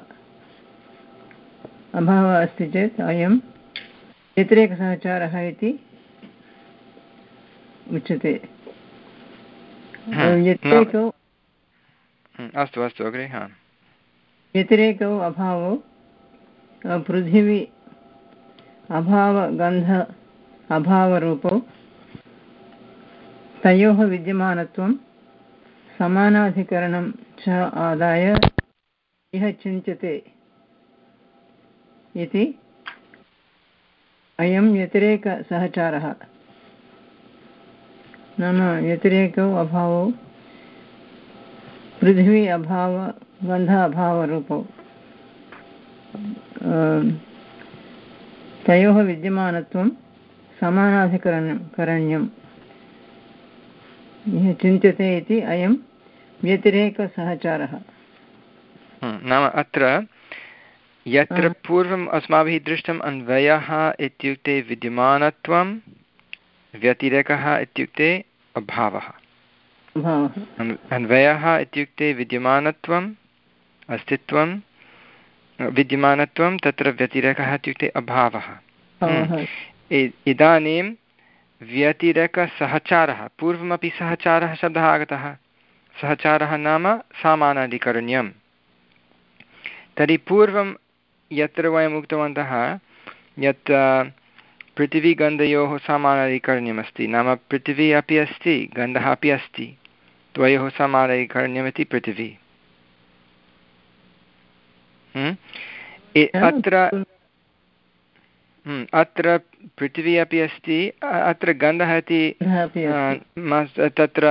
अभावः अस्ति चेत् अयं व्यतिरेकसहचारः इति उच्यते। व्यतिरेकौ अस्तु अस्तु अग्रे। हा व्यतिरेकौ अभावौ पृथिवी अभावगन्ध अभावरूपौ तयोः विद्यमानत्वं समानाधिकरणं च आदाय इह चिन्त्यते इति अयं व्यतिरेकसहचारः। नाम व्यतिरेकौ अभावौ पृथिवी अभाव गन्ध अभावरूपौ तयोः विद्यमानत्वं समानाधिकरणं करणीयम् इह चिन्त्यते इति अयं व्यतिरेकसहचारः। नाम अत्र यत्र पूर्वम् अस्माभिः दृष्टम् अन्वयः इत्युक्ते विद्यमानत्वं, व्यतिरेकः इत्युक्ते अभावः। अन्वयः इत्युक्ते विद्यमानत्वम् अस्तित्वं, विद्यमानत्वं तत्र व्यतिरेकः इत्युक्ते अभावः। इदानीं व्यतिरेकसहचारः, पूर्वमपि सहचारः शब्दः आगतः। सहचारः नाम सामानाधिकरण्यं। तर्हि पूर्वं यत्र वयम् उक्तवन्तः यत् पृथिवीगन्धयोः समानाधिकरण्यमस्ति, नाम पृथिवी अपि अस्ति गन्धः अपि अस्ति, द्वयोः समानाधिकरण्यमिति पृथिवी। अत्र अत्र पृथिवी अपि अस्ति, अत्र गन्धः इति तत्र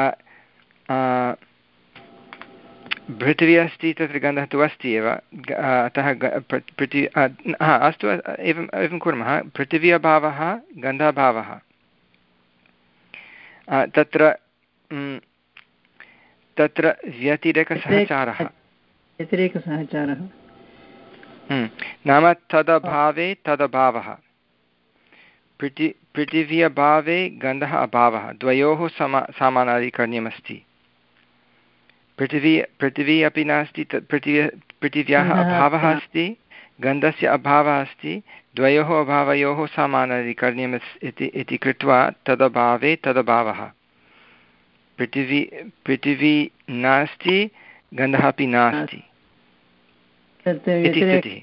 पृथिवी अस्ति, तत्र गन्धः तु अस्ति एव। अतः पृथिवी अस्तु एवम् एवं कुर्मः। पृथिवी अभावः गन्धाभावः, तत्र तत्र व्यतिरेकसहचारः व्यतिरेकसहचारः नाम तदभावे तदभावः। पृथि पृथिवी अभावे गन्धः अभावः, द्वयोः समा समानाधिकरण्यमस्ति। पृथिवी पृथिवी अपि नास्ति, पृथिवी पृथिव्याः अभावः अस्ति, गन्धस्य अभावः अस्ति, द्वयोः अभावयोः समानाधिकरण्यम् इति इति कृत्वा तदभावे तदभावः। पृथिवी पृथिवी नास्ति, गन्धः अपि नास्ति इति स्थितिः।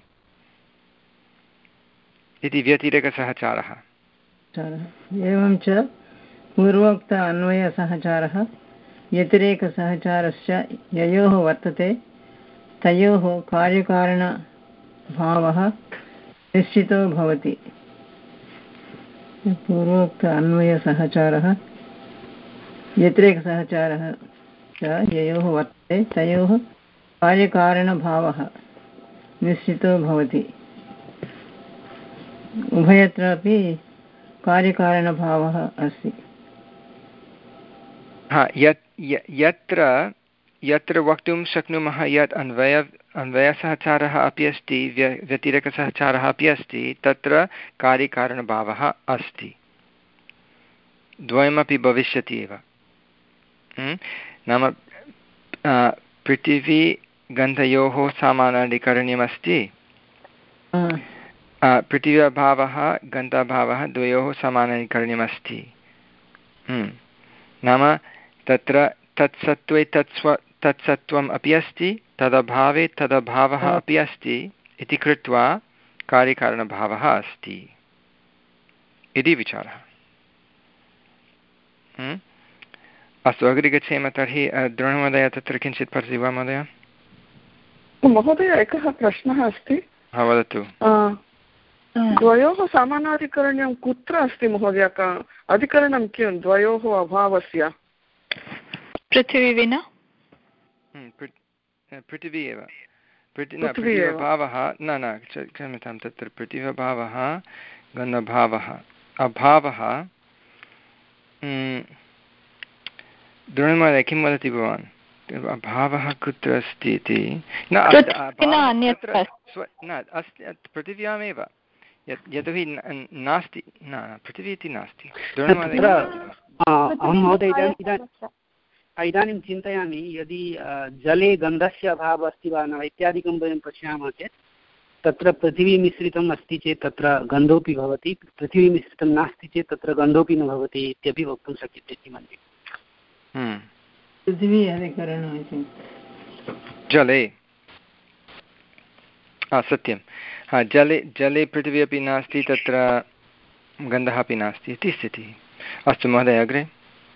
इति व्यतिरेकसहचारः। एवं च पूर्वोक्त अन्वयसहचारः व्यतिरेकसहचारश्च ययोः वर्तते तयोः कार्यकारणभावः निश्चितो भवति। पूर्वोक्त अन्वयसहचारः व्यतिरेकसहचारः च ययोः वर्तते तयोः कार्यकारणभावः निश्चितो भवति। उभयत्रापि कार्यकारणभावः अस्ति। हा यत् यत्र यत्र वक्तुं शक्नुमः यत् अन्वय अन्वयसहचारः अपि अस्ति, व्य व्यतिरेकसहचारः अपि अस्ति, तत्र कार्यकारणभावः अस्ति। द्वयमपि भविष्यति एव। नाम पृथिवी गन्धयोः समानाधिकरण्यमस्ति, पृथिव्याभावः गन्धाभावः द्वयोः समानाधिकरण्यमस्ति। नाम तत्र तत्सत्त्वे तत्स्व तत्सत्त्वम् अपि अस्ति, तदभावे तदभावः अपि अस्ति इति कृत्वा कार्यकारणभावः अस्ति इति विचारः। अस्तु, अग्रे गच्छेम तर्हि। द्रोणमहोदय तत्र किञ्चित् पठति वा महोदय? महोदय, एकः प्रश्नः अस्ति। हा, वदतु। द्वयोः समानाधिकरण्यं कुत्र अस्ति महोदय? अधिकरणं किं द्वयोः अभावस्य? पृथिवी विना पृथिवी एव। पृथिव्यभावः न न क्षम्यतां, तत्र पृथिव्यभावः गन्धभावः अभावः। द्रोणमहोदय किं वदति भवान्? अभावः कुत्र अस्ति इति? न अस्ति पृथिव्यामेव, यतोहि नास्ति, न पृथिवी इति नास्ति। इदानीं चिन्तयामि, यदि जले गन्धस्य अभावः अस्ति वा न इत्यादिकं वयं पश्यामः चेत् तत्र पृथिवी मिश्रितम् अस्ति चेत् तत्र गन्धोऽपि भवति, पृथिवी मिश्रितं नास्ति चेत् तत्र गन्धोऽपि न भवति इत्यपि वक्तुं शक्यते इति मन्ये। पृथिवी अधिकरणम् इति जले सत्यं, हा, जले जले पृथिवी अपि नास्ति, तत्र गन्धः अपि नास्ति इति स्थितिः। अस्तु महोदय, अग्रे।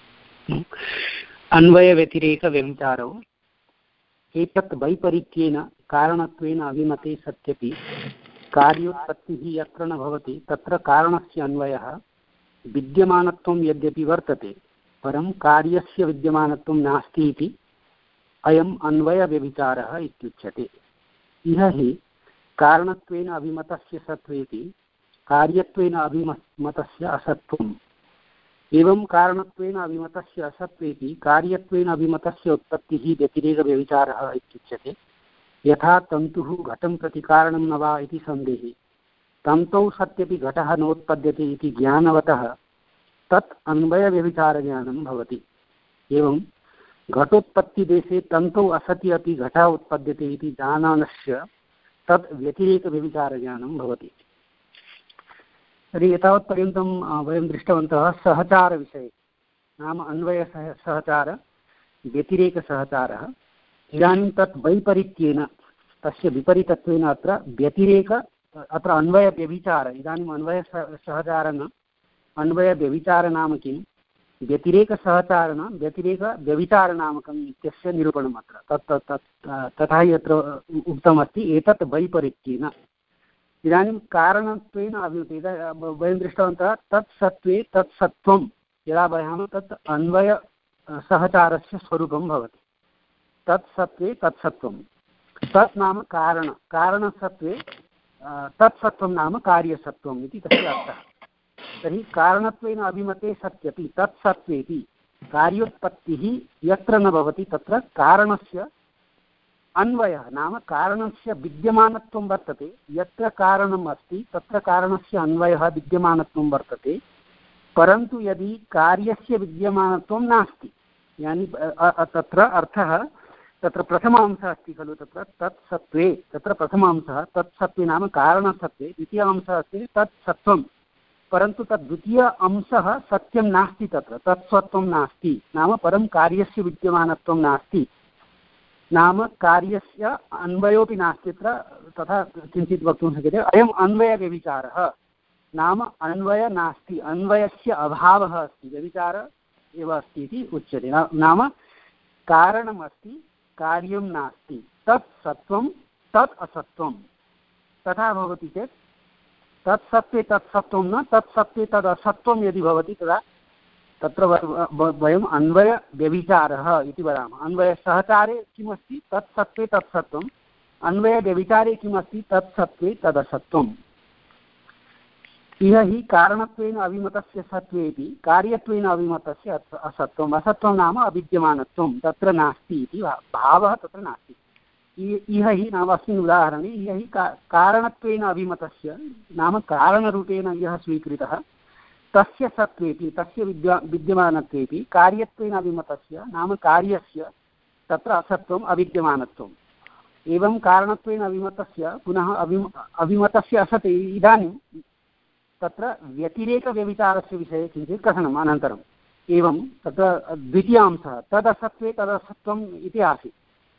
अन्वयव्यतिरेकव्यभिचारौ एतत् वैपरीत्येन कारणत्वेन अभिमते सत्यपि कार्योत्पत्तिः यत्र न भवति तत्र कारणस्य अन्वयः विद्यमानत्वं यद्यपि वर्तते परं कार्यस्य विद्यमानत्वं नास्ति इति अयम् अन्वयव्यभिचारः इत्युच्यते। इह हि कारणत्वेन अभिमतस्य सत्त्वेति कार्यत्वेन अभिमतस्य असत्त्वम्। एवं कारणत्वेन अभिमतस्य असत्त्वेति कार्यत्वेन अभिमतस्य उत्पत्तिः व्यतिरेकव्यभिचारः इत्युच्यते। यथा तन्तुः घटं प्रति कारणं न वा इति सन्देहे तन्तौ सत्यपि घटः नोत्पद्यते इति ज्ञानवतः तत् अन्वयव्यभिचारज्ञानं भवति। एवं घटोत्पत्तिदेशे तन्तौ असति अपि घटः उत्पद्यते इति जाननस्य तत् व्यतिरेकव्यभिचारज्ञानं भवति। तर्हि एतावत्पर्यन्तं वयं दृष्टवन्तः सहचारविषये, नाम अन्वयसह सहचार व्यतिरेकसहचारः। इदानीं तत् वैपरीत्येन तस्य विपरीतत्वेन अत्र व्यतिरेक अत्र अन्वयव्यभिचार, इदानीम् अन्वयसहचार न अन्वयव्यभिचार नाम किं, व्यतिरेकसहचारण व्यतिरेकव्यभिचारनामकम् इत्यस्य निरूपणम् अत्र तत् तत् तथा हि अत्र उक्तमस्ति एतत् वैपरीत्येन। इदानीं कारणत्वेन अभिमते वयं दृष्टवन्तः तत् सत्त्वे तत् सत्त्वं यदा वयं तत् अन्वयसहचारस्य स्वरूपं भवति। तत् सत्त्वे तत् सत्त्वं, तत् नाम कारण, कारणसत्त्वे तत् सत्त्वं नाम कार्यसत्त्वम् इति तस्य अर्थः। तर्हि कारणत्वेन अभिमते सत्यपि तत् सत्त्वेति कार्योत्पत्तिः यत्र न भवति तत्र कारणस्य अन्वयः नाम कारणस्य विद्यमानत्वं वर्तते। यत्र कारणम् अस्ति तत्र कारणस्य अन्वयः विद्यमानत्वं वर्तते, परन्तु यदि कार्यस्य विद्यमानत्वं नास्ति, यानि तत्र अर्थः तत्र प्रथमांशः अस्ति खलु, तत्र तत् सत्त्वे तत्र प्रथमांशः तत् सत्त्वे नाम कारणसत्त्वे, द्वितीयांशः अस्ति तत् सत्त्वं, परन्तु तद् द्वितीय अंशः सत्यं नास्ति, तत्र तत्सत्त्वं नास्ति नाम परं कार्यस्य विद्यमानत्वं नास्ति, नाम कार्यस्य अन्वयोऽपि नास्ति। तत्र तथा किञ्चित् वक्तुं शक्यते अयम् अन्वयव्यभिचारः नाम अन्वय नास्ति, अन्वयस्य अभावः अस्ति, व्यभिचार एव अस्ति इति उच्यते। नाम कारणमस्ति कार्यं नास्ति, तत् सत्त्वं तत् असत्त्वं। तथा भवति चेत् तत् सत्त्वे तत् सत्त्वं न तत् सत्त्वे तद् असत्त्वं यदि भवति तदा तत्र वयम् अन्वयव्यभिचारः इति वदामः। अन्वयसहचारे किमस्ति तत् सत्त्वे तत् सत्त्वम्, अन्वयव्यभिचारे किमस्ति तत् सत्त्वे तदसत्त्वम्। इह हि कारणत्वेन अभिमतस्य सत्त्वेपि कार्यत्वेन अभिमतस्य असत्त्वम्। असत्त्वं नाम अविद्यमानत्वं तत्र नास्ति इति भावः तत्र नास्ति। इह हि नाम अस्मिन् उदाहरणे इह हि का कारणत्वेन अभिमतस्य नाम कारणरूपेण यः स्वीकृतः तस्य सत्त्वेपि तस्य विद्या विद्यमानत्वेपि कार्यत्वेन अभिमतस्य नाम कार्यस्य तत्र असत्त्वम् अविद्यमानत्वम्। एवं कारणत्वेन अभिमतस्य पुनः अभिम अभिमतस्य असत् इदानीं तत्र व्यतिरेकव्यभिचारस्य विषये किञ्चित् कथनम् अनन्तरं। एवं तत्र द्वितीयांशः तदसत्त्वे तदसत्त्वम् इति आसीत्,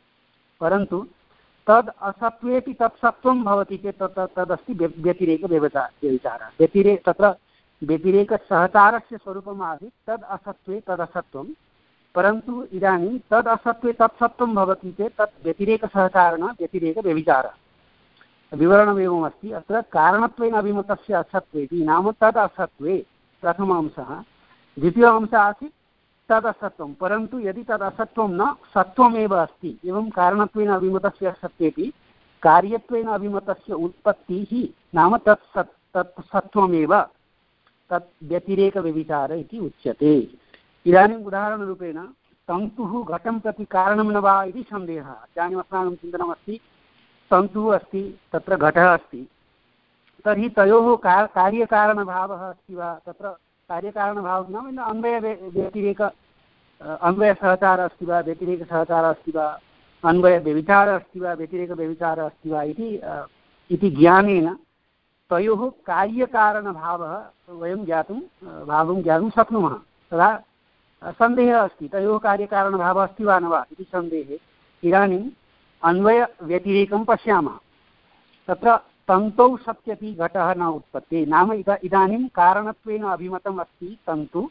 परन्तु तद् असत्त्वेपि तत् सत्त्वं भवति चेत् तत् तदस्ति व्यतिरेकव्यभिचार व्यभिचारः व्यतिरेक तत्र व्यतिरेकसहचारस्य स्वरूपम् आसीत् तद् असत्त्वे तदसत्त्वं, परन्तु इदानीं तद् असत्त्वे तत् सत्त्वं भवति चेत् तत् व्यतिरेकसहचारेण व्यतिरेकव्यभिचारः। विवरणमेवमस्ति अत्र कारणत्वेन अभिमतस्य असत्त्वेति नाम तद् असत्त्वे प्रथम अंशः, द्वितीय अंशः आसीत् तदसत्त्वं, परन्तु यदि तदसत्त्वं न सत्त्वमेव अस्ति एवं कारणत्वेन अभिमतस्य असत्त्वेपि कार्यत्वेन अभिमतस्य उत्पत्तिः नाम तत् सत् तत् सत्त्वमेव तत् व्यतिरेकव्यभिचार इति उच्यते। इदानीम् उदाहरणरूपेण तन्तुः घटं प्रति कारणं न वा इति सन्देहः। इदानीम् अस्माकं चिन्तनमस्ति तन्तुः अस्ति तत्र घटः अस्ति, तर्हि तयोः का कार्यकारणभावः अस्ति वा, तत्र कार्यकारणभावः नाम अन्वयव्यतिरेक अन्वयसहचारः अस्ति वा व्यतिरेकसहचारः अस्ति वा अन्वयव्यभिचारः अस्ति वा व्यतिरेकव्यभिचारः अस्ति वा इति ज्ञानेन तयोः कार्यकारणभावः वयं ज्ञातुं भावं ज्ञातुं शक्नुमः। तदा सन्देहः अस्ति तयोः कार्यकारणभावः अस्ति वा न वा इति सन्देहे इदानीम् अन्वयव्यतिरेकं पश्यामः। तत्र तन्तौ सत्यपि घटः न उत्पत्तिः, नाम इद इदानीं कारणत्वेन अभिमतम् अस्ति तन्तु,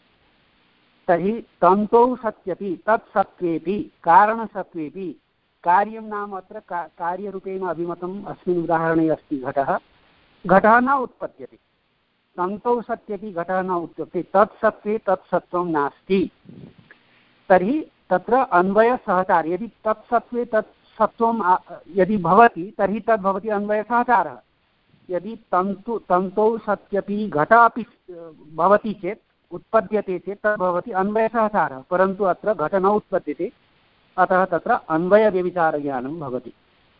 तर्हि तन्तौ सत्यपि तत् सत्त्वेपि कारणसत्त्वेपि कार्यं नाम अत्र का कार्यरूपेण अभिमतम् अस्मिन् उदाहरणे अस्ति घटः, घटः न उत्पद्यते। तन्तौ सत्यपि घटः न उत्पद्यते, तत् सत्त्वे तत् सत्त्वं नास्ति, तर्हि तत्र अन्वयसहचारः यदि तत् सत्त्वे तत् सत्त्वं यदि भवति तर्हि तद् भवति अन्वयसहचारः। यदि तन्तु तन्तौ सत्यपि घटः अपि भवति चेत् उत्पद्यते चेत् तद् भवति अन्वयसहचारः, परन्तु अत्र घटः न उत्पद्यते, अतः तत्र अन्वयव्यभिचारज्ञानं भवति।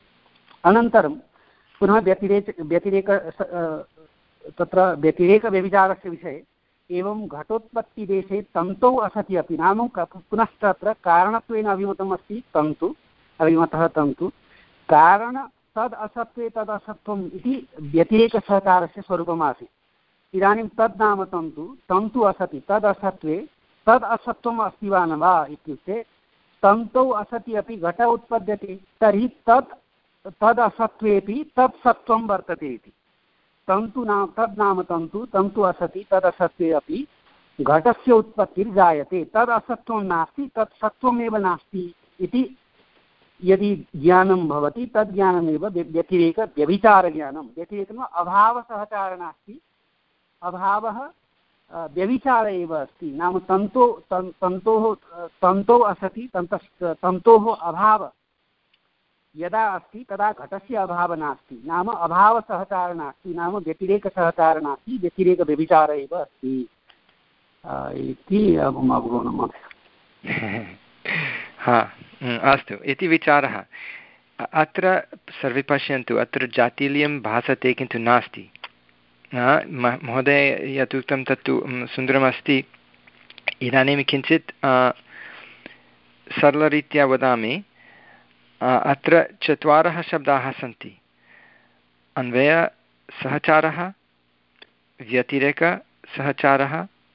अनन्तरं पुनः व्यतिरेक व्यतिरेक तत्र व्यतिरेकव्यभिचारस्य विषये एवं घटोत्पत्तिदेशे तन्तौ असति अपि नाम पुनश्च अत्र कारणत्वेन अभिमतम् अस्ति तन्तु अभिमतः तन्तु, कारण तद् असत्त्वे तद् असत्त्वम् इति व्यतिरेकसहचारस्य स्वरूपमासीत्। इदानीं तद् नाम तन्तु तन्तु असति तद् असत्त्वे तद् असत्त्वम् अस्ति वा न वा इत्युक्ते तन्तौ असति अपि घट उत्पद्यते, तर्हि तत् तद् असत्त्वेपि तत् सत्त्वं वर्तते इति। तन्तु नाम तद् नाम तन्तु तन्तु असति तद् असत्त्वे अपि घटस्य उत्पत्तिर्जायते, तद् असत्त्वं नास्ति तत् सत्त्वमेव नास्ति इति यदि ज्ञानं भवति तद् ज्ञानमेव व्यतिरेकव्यभिचारज्ञानं। व्यतिरेकम् अभावसहचारः नास्ति, अभावः व्यभिचारः एव अस्ति, नाम तन्तो तन्तोः तन्तौ असति तन्तः तन्तोः अभावः यदा अस्ति तदा घटस्य अभावः नास्ति, नाम अभावसहचारः नास्ति, नाम व्यतिरेकसहचारः नास्ति, व्यतिरेकव्यभिचारः एव अस्ति इति अहम् अवगमनं महोदय। हा अस्तु इति विचारः। अत्र सर्वे पश्यन्तु अत्र जातील्यं भासते किन्तु नास्ति। महोदय यत् उक्तं तत्तु सुन्दरमस्ति। इदानीं किञ्चित् सरलरीत्या वदामि। अत्र चत्वारः शब्दाः सन्ति, अन्वयसहचारः, व्यतिरेकसहचारः,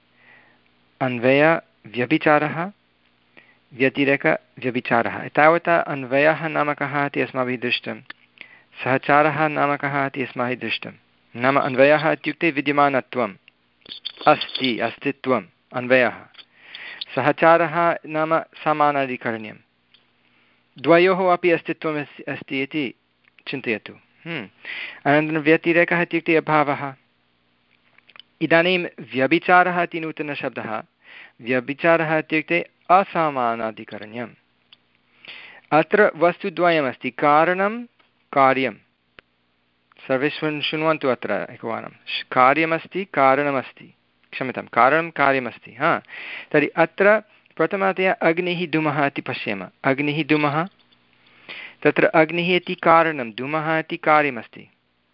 अन्वयव्यभिचारः, व्यतिरेकव्यभिचारः। तावता अन्वयः नाम कः इति अस्माभिः दृष्टं, सहचारः नाम कः इति अस्माभिः दृष्टं। नाम अन्वयः इत्युक्ते विद्यमानत्वम्, अस्ति अस्तित्वम् अन्वयः। सहचारः नाम समानाधिकरण्यं, द्वयोः अपि अस्तित्वम् अस्ति इति चिन्तयतु। अनन्तरं व्यतिरेकः इत्युक्ते अभावः। इदानीं व्यभिचारः इति नूतनशब्दः। व्यभिचारः इत्युक्ते असमानाधिकरण्यम्। अत्र वस्तुद्वयमस्ति, कारणं कार्यं। सर्वे शृण्वन्तु अत्र एकवारं, कार्यमस्ति कारणमस्ति, क्षम्यतां कारणं कार्यमस्ति। हा तर्हि अत्र प्रथमतया अग्निः धूमः इति पश्येम। अग्निः धूमः, तत्र अग्निः इति कारणं, धूमः इति कार्यमस्ति।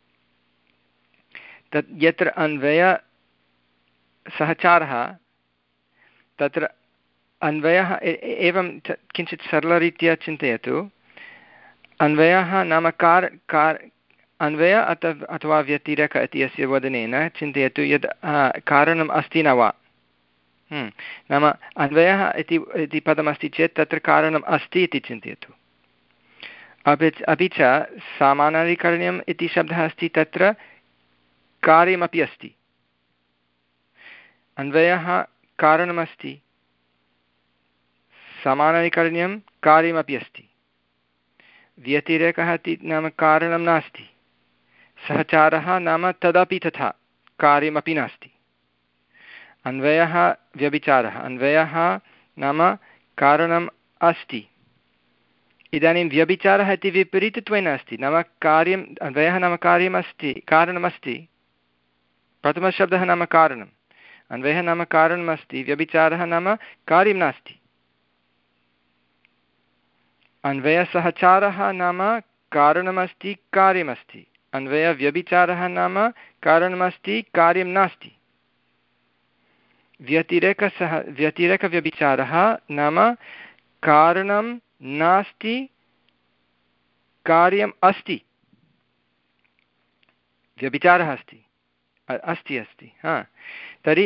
तत् यत्र अन्वयसहचारः तत्र अन्वयः एवं किञ्चित् सरलरीत्या चिन्तयतु। अन्वयः नाम कार् कार् अन्वय अथ अथवा व्यतिरेक इति अस्य वदनेन चिन्तयतु यत् कारणम् अस्ति न वा। नाम अन्वयः इति इति पदमस्ति चेत् तत्र कारणम् अस्ति इति चिन्तयतु। अपि च अपि च सामानाधिकरण्यम् इति शब्दः अस्ति, तत्र कार्यमपि अस्ति। अन्वयः कारणमस्ति, समानाधिकरण्यं कार्यमपि अस्ति। व्यतिरेकः इति नाम कारणं नास्ति, सहचारः नाम तदपि तथा कार्यमपि नास्ति। अन्वयः व्यभिचारः, अन्वयः नाम कारणम् अस्ति। इदानीं व्यभिचारः इति विपरीतत्वेन अस्ति, नाम कार्यम्, अन्वयः नाम कार्यमस्ति, कारणमस्ति। प्रथमशब्दः नाम कारणम्, अन्वयः नाम कारणमस्ति, व्यभिचारः नाम कार्यं नास्ति। अन्वयसहचारः नाम कारणमस्ति, कार्यमस्ति। अन्वयव्यभिचारः नाम कारणमस्ति, कार्यं नास्ति। व्यतिरेकसह व्यतिरेकव्यभिचारः नाम कारणं नास्ति, कार्यम् अस्ति। व्यभिचारः अस्ति अस्ति अस्ति हा तर्हि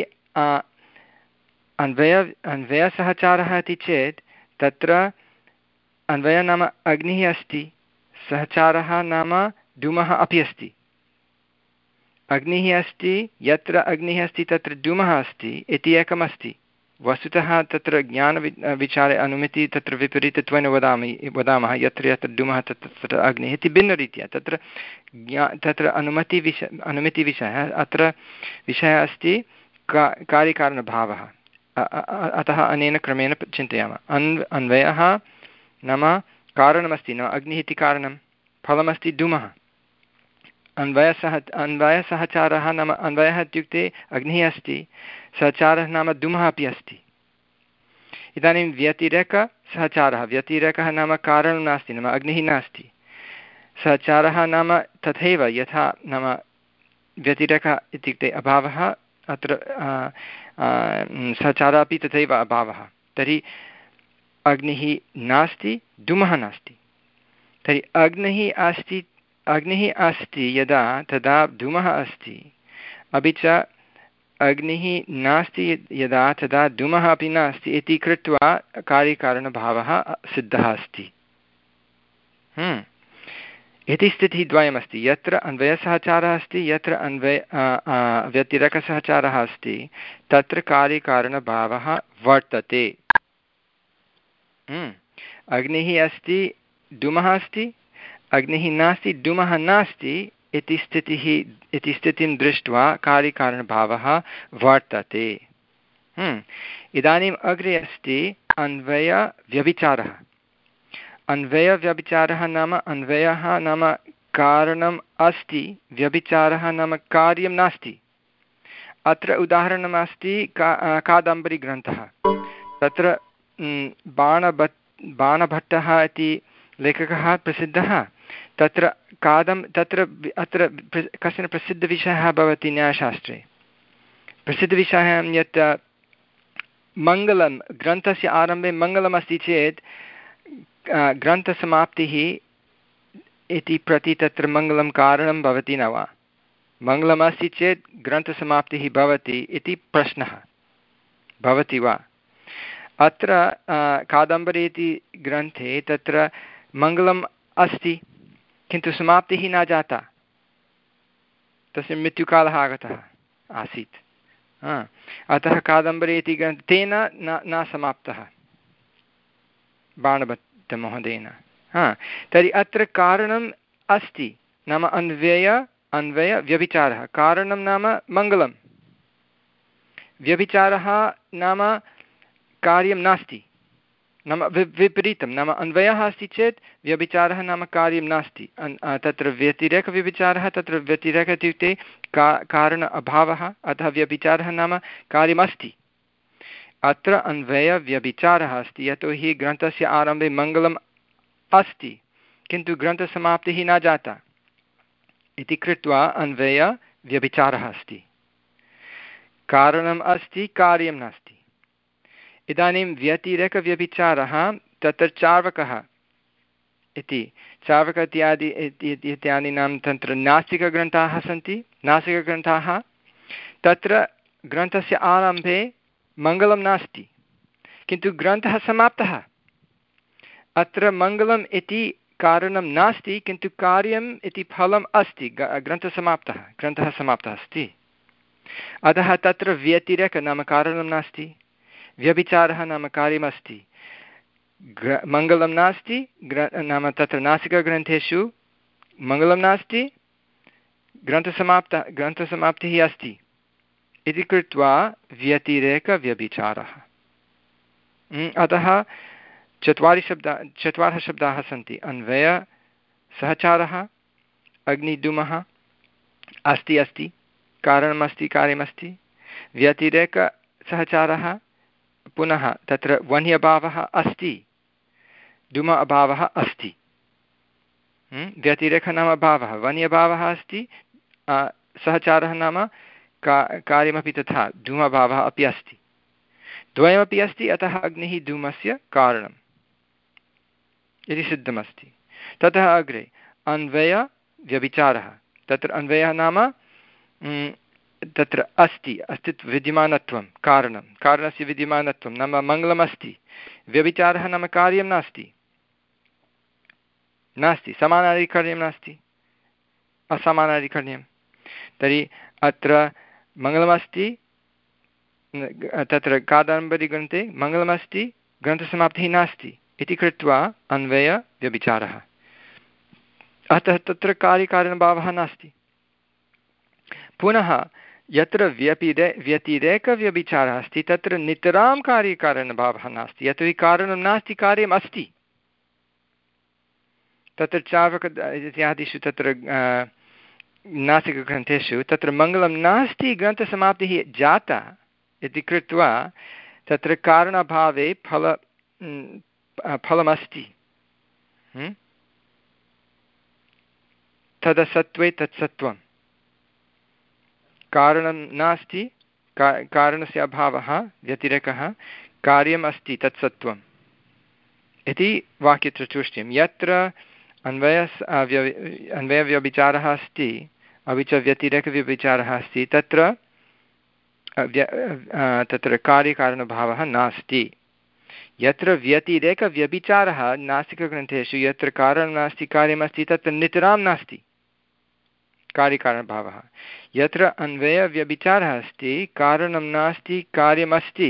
अन्वय अन्वयसहचारः इति चेत् तत्र अन्वयः नाम अग्निः अस्ति, सहचारः नाम धूमः अपि अस्ति। अग्निः अस्ति, यत्र अग्निः अस्ति तत्र धूमः अस्ति इति एकम् अस्ति। वस्तुतः तत्र ज्ञानविचारे अनुमिति तत्र विपरीतत्वेन वदामि वदामः यत्र यत्र धूमः तत्र तत्र अग्निः इति भिन्नरीत्या। तत्र ज्ञा तत्र अनुमतिविषय अनुमितिविषयः, अत्र विषयः अस्ति का कार्यकारणभावः। अतः अनेन क्रमेण चिन्तयामः। अन्व अन्वयः नाम कारणमस्ति, नाम अग्निः इति कारणं, फलमस्ति धूमः। अन्वयसह अन्वयसहचारः नाम अन्वयः इत्युक्ते अग्निः अस्ति, सहचारः नाम धूमः अपि अस्ति। इदानीं व्यतिरेकसहचारः, व्यतिरेकः नाम कारणं नास्ति, नाम अग्निः नास्ति। सहचारः नाम तथैव यथा नाम व्यतिरेकः इत्युक्ते अभावः, अत्र सहचारः अपि तथैव अभावः। तर्हि अग्निः नास्ति, धूमः नास्ति। तर्हि अग्निः अस्ति अग्निः अस्ति यदा तदा धूमः अस्ति, अपि च अग्निः नास्ति यदा तदा धूमः अपि नास्ति इति कृत्वा कार्यकारणभावः सिद्धः अस्ति। इति स्थितिः द्वयमस्ति, यत्र अन्वयसहचारः अस्ति, यत्र अन्वय व्यतिरेकसहचारः अस्ति, तत्र कार्यकारणभावः वर्तते। अग्निः अस्ति, धूमः अस्ति, अग्निः नास्ति, धूमः नास्ति इति स्थितिः इति स्थितिं दृष्ट्वा कार्यकारणभावः वर्तते। इदानीम् अग्रे अस्ति अन्वयव्यभिचारः। अन्वयव्यभिचारः नाम अन्वयः नाम कारणम् अस्ति, व्यभिचारः नाम कार्यं नास्ति। अत्र उदाहरणमस्ति का कादम्बरीग्रन्थः। तत्र बाणभट् बाणभट्टः इति लेखकः प्रसिद्धः। तत्र कादं तत्र अत्र कश्चन प्रसिद्धविषयः भवति न्यायशास्त्रे। प्रसिद्धविषयः यत् मङ्गलं, ग्रन्थस्य आरम्भे मङ्गलमस्ति चेत् ग्रन्थसमाप्तिः इति प्रति तत्र मङ्गलं कारणं भवति न वा? मङ्गलमस्ति चेत् ग्रन्थसमाप्तिः भवति इति प्रश्नः भवति वा? अत्र कादम्बरी इति ग्रन्थे तत्र मङ्गलम् अस्ति, किन्तु समाप्तिः न जाता, तस्य मृत्युकालः आगतः आसीत्। अतः कादम्बरी इति ग्रन्थ तेन न न समाप्तः बाणभट्टमहोदयेन। हा तर्हि अत्र कारणम् अस्ति, नाम अन्वय अन्वयव्यभिचारः। कारणं नाम मङ्गलं, व्यभिचारः नाम कार्यं नास्ति, नाम विपरीतं। नाम अन्वयः अस्ति चेत् व्यभिचारः नाम कार्यं नास्ति। तत्र व्यतिरेकव्यभिचारः, तत्र व्यतिरेक इत्युक्ते का कारण अभावः, अतः व्यभिचारः नाम कार्यमस्ति। अत्र अन्वयव्यभिचारः अस्ति, यतोहि ग्रन्थस्य आरम्भे मङ्गलम् अस्ति किन्तु ग्रन्थसमाप्तिः न जाता इति कृत्वा अन्वयव्यभिचारः अस्ति। कारणम् अस्ति, कार्यं नास्ति। इदानीं व्यतिरेकव्यभिचारः, तत्र चार्वकः इति चार्वक इत्यादि इत्यादीनां तत्र नास्तिकग्रन्थाः सन्ति। नास्तिकग्रन्थाः तत्र ग्रन्थस्य आरम्भे मङ्गलं नास्ति, किन्तु ग्रन्थः समाप्तः। अत्र मङ्गलम् इति कारणं नास्ति, किन्तु कार्यम् इति फलम् अस्ति। ग्रन्थसमाप्तः ग्रन्थः समाप्तः अस्ति, अतः तत्र व्यतिरेक नाम कारणं नास्ति, व्यभिचारः नाम कार्यमस्ति। ग्र मङ्गलं नास्ति, ग्र नाम तत्र नासिकग्रन्थेषु मङ्गलं नास्ति, ग्रन्थसमाप्तः ग्रन्थसमाप्तिः अस्ति इति कृत्वा व्यतिरेकव्यभिचारः। अतः चत्वारि शब्दाः चत्वारः शब्दाः सन्ति। अन्वय, सहचारः, अग्निधूमः, अस्ति अस्ति, कारणमस्ति कार्यमस्ति, व्यतिरेकसहचारः, पुनः तत्र वह्नि अभावः अस्ति, धूम अभावः अस्ति। व्यतिरेकः नाम अभावः, वह्नि अभावः अस्ति, सहचारः नाम का कार्यमपि तथा, धूमभावः अपि अस्ति, द्वयमपि अस्ति। अतः अग्निः धूमस्य कारणम् इति सिद्धमस्ति। ततः अग्रे अन्वयव्यभिचारः। तत्र अन्वयः नाम तत्र अस्ति, अस्तित्व विद्यमानत्वं, कारणं, कारणस्य विद्यमानत्वं नाम मङ्गलमस्ति। व्यभिचारः नाम कार्यं नास्ति, नास्ति समानाधिकर्यं नास्ति, असमानाधिकर्यं। तर्हि अत्र मङ्गलमस्ति, तत्र कादम्बरीग्रन्थे मङ्गलमस्ति, ग्रन्थसमाप्तिः नास्ति इति कृत्वा अन्वयव्यभिचारः। अतः तत्र कार्यकारणभावः नास्ति। पुनः यत्र व्यपिरे व्यतिरेकव्यभिचारः अस्ति तत्र नितरां कार्यकारणभावः नास्ति, यतोहि कारणं नास्ति, कार्यम् अस्ति। तत्र चार्वक इत्यादिषु तत्र नासिकग्रन्थेषु तत्र मङ्गलं नास्ति, ग्रन्थसमाप्तिः जाता इति कृत्वा तत्र कारणाभावे फल फलमस्ति। तदसत्त्वे तत्सत्त्वं, कारणं नास्ति, का कारणस्य अभावः व्यतिरेकः, कार्यम् अस्ति तत्सत्त्वम् इति वाक्यचतुष्टयं। यत्र अन्वयस् अन्वयव्यभिचारः अस्ति अपि च व्यतिरेकव्यभिचारः अस्ति तत्र तत्र कार्यकारणभावः नास्ति। यत्र व्यतिरेकव्यभिचारः नासिकग्रन्थेषु यत्र कारणं नास्ति, कार्यमस्ति, तत्र नितरां नास्ति कार्यकारणभावः। यत्र अन्वयव्यभिचारः अस्ति, कारणं नास्ति, कार्यमस्ति,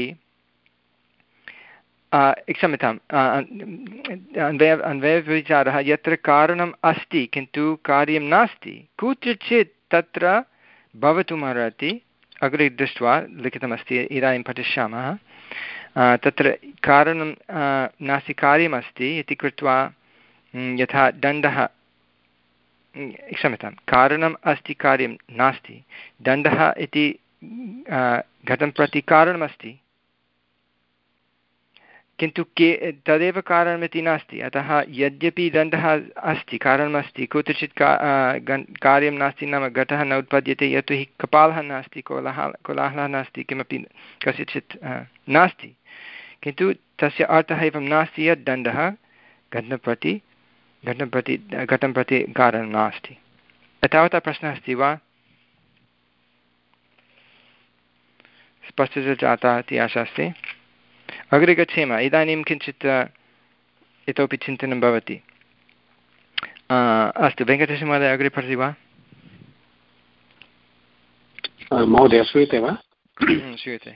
क्षम्यताम्, अन्वय अन्वयव्यभिचारः यत्र कारणम् अस्ति किन्तु कार्यं नास्ति, कुत्रचित् तत्र भवितुमर्हति। अग्रे दृष्ट्वा लिखितमस्ति, इदानीं पठिष्यामः। तत्र कारणं नास्ति, कार्यमस्ति इति कृत्वा यथा दण्डः, क्षम्यतां, कारणम् अस्ति, कार्यं नास्ति, दण्डः इति घटं प्रति कारणमस्ति, किन्तु के तदेव कारणमिति नास्ति। अतः यद्यपि दण्डः अस्ति, कारणमस्ति, कुत्रचित् का कार्यं नास्ति, नाम घटः न उत्पद्यते, यतोहि कपालः नास्ति, कोलाहल कोलाहलः नास्ति, किमपि कस्यचित् नास्ति, किन्तु तस्य अर्थः एवं नास्ति यत् दण्डः घटं प्रति घटं प्रति घटं प्रति कारणं नास्ति। एतावता प्रश्नः अस्ति वा? स्पष्टता जाता इति आशा अस्ति। अग्रे गच्छेम। इदानीं किञ्चित् इतोपि चिन्तनं भवति। अस्तु, वेङ्कटेशमहोदय अग्रे पठति वा? महोदय श्रूयते वा? श्रूयते।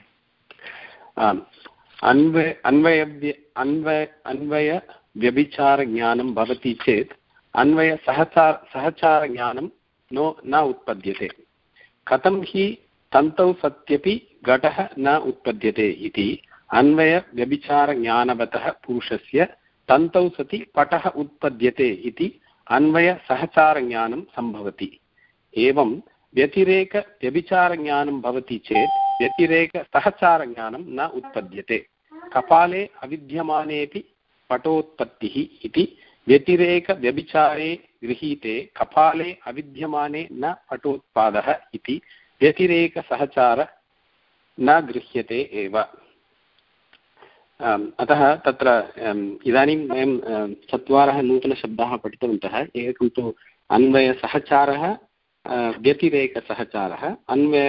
अन्वय अन्वयव्य अन्वय अन्वयव्यभिचारज्ञानं भवति चेत् अन्वयसहचार सहचारज्ञानं नो न उत्पद्यते। कथं हि तन्तौ सत्यपि घटः न उत्पद्यते इति अन्वयव्यभिचारज्ञानवतः पुरुषस्य तन्तौ सति पटः उत्पद्यते इति अन्वयसहचारज्ञानं सम्भवति। एवं व्यतिरेकव्यभिचारज्ञानं भवति चेत् व्यतिरेकसहचारज्ञानं न उत्पद्यते। कपाले अविद्यमानेऽपि पटोत्पत्तिः इति व्यतिरेकव्यभिचारे गृहीते कपाले अविद्यमाने न पटोत्पादः इति व्यतिरेकसहचार न गृह्यते एव। अतः तत्र इदानीं वयं चत्वारः नूतनशब्दाः पठितवन्तः। एकं तु अन्वयसहचारः, व्यतिरेकसहचारः, अन्वय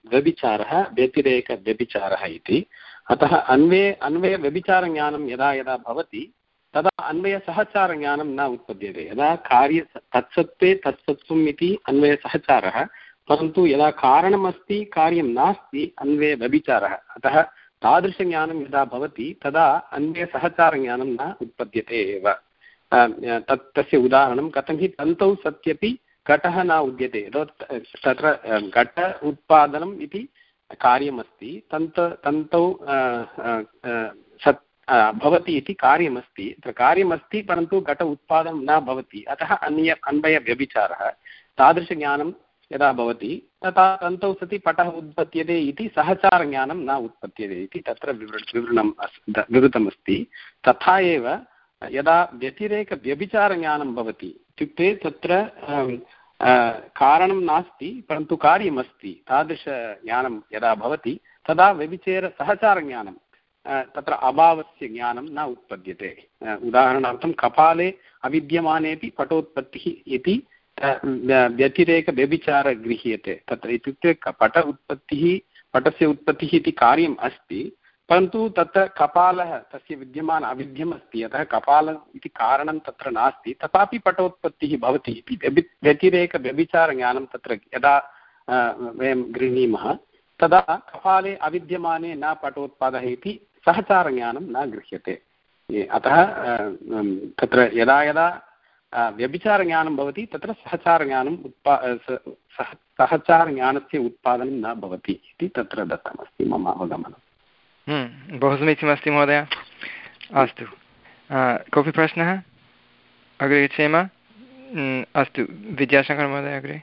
व्यभिचारः व्यतिरेकव्यभिचारः इति। अतः अन्वे अन्वयव्यभिचारज्ञानं यदा यदा भवति तदा अन्वयसहचारज्ञानं न उत्पद्यते। यदा कार्य तत्सत्त्वे तत्सत्त्वम् इति अन्वयसहचारः, परन्तु यदा कारणमस्ति कार्यं नास्ति अन्वयव्यभिचारः। अतः तादृशज्ञानं यदा भवति तदा अन्वयसहचारज्ञानं न उत्पद्यते एव। तत् तस्य उदाहरणं कथं हि तन्तौ सत्यपि घटः न उद्यते। तत्र घट उत्पादनम् इति कार्यमस्ति, तन्त तन्तौ सत् भवति इति कार्यमस्ति। तत्र कार्यमस्ति परन्तु घट उत्पादनं न भवति, अतः अन्य अन्वयव्यभिचारः। तादृशज्ञानं यदा भवति तथा तन्तौ सति पटः उत्पद्यते इति सहचारज्ञानं न उत्पद्यते इति तत्र विवरणं विवृतमस्ति। तथा एव यदा व्यतिरेकव्यभिचारज्ञानं भवति, इत्युक्ते तत्र कारणं नास्ति परन्तु कार्यमस्ति, तादृशज्ञानं यदा भवति तदा व्यभिचारसहचारज्ञानं तत्र अभावस्य ज्ञानं न उत्पद्यते। उदाहरणार्थं कपाले अविद्यमानेपि पटोत्पत्तिः इति व्यतिरेकव्यभिचारः गृह्यते। तत्र इत्युक्ते पट उत्पत्तिः पटस्य उत्पत्तिः इति कार्यम् अस्ति, परन्तु तत्र कपालः तस्य विद्यमान अविद्यम् अस्ति, अतः कपालः इति कारणं तत्र नास्ति, तथापि पटोत्पत्तिः भवति इति व्यतिरेकव्यभिचारज्ञानं तत्र यदा वयं गृह्णीमः तदा कपाले अविद्यमाने न पटोत्पादः इति सहचारज्ञानं न गृह्यते। अतः तत्र यदा यदा व्यभिचारज्ञानं भवति तत्र सहचारज्ञानम् उत्पा सहचारज्ञानस्य उत्पादनं न भवति इति तत्र दत्तमस्ति मम अवगमनं। बहु समीचीनमस्ति महोदय। अस्तु, कोऽपि प्रश्नः अग्रे गच्छेम? अस्तु, विद्याशङ्कर महोदय अग्रे।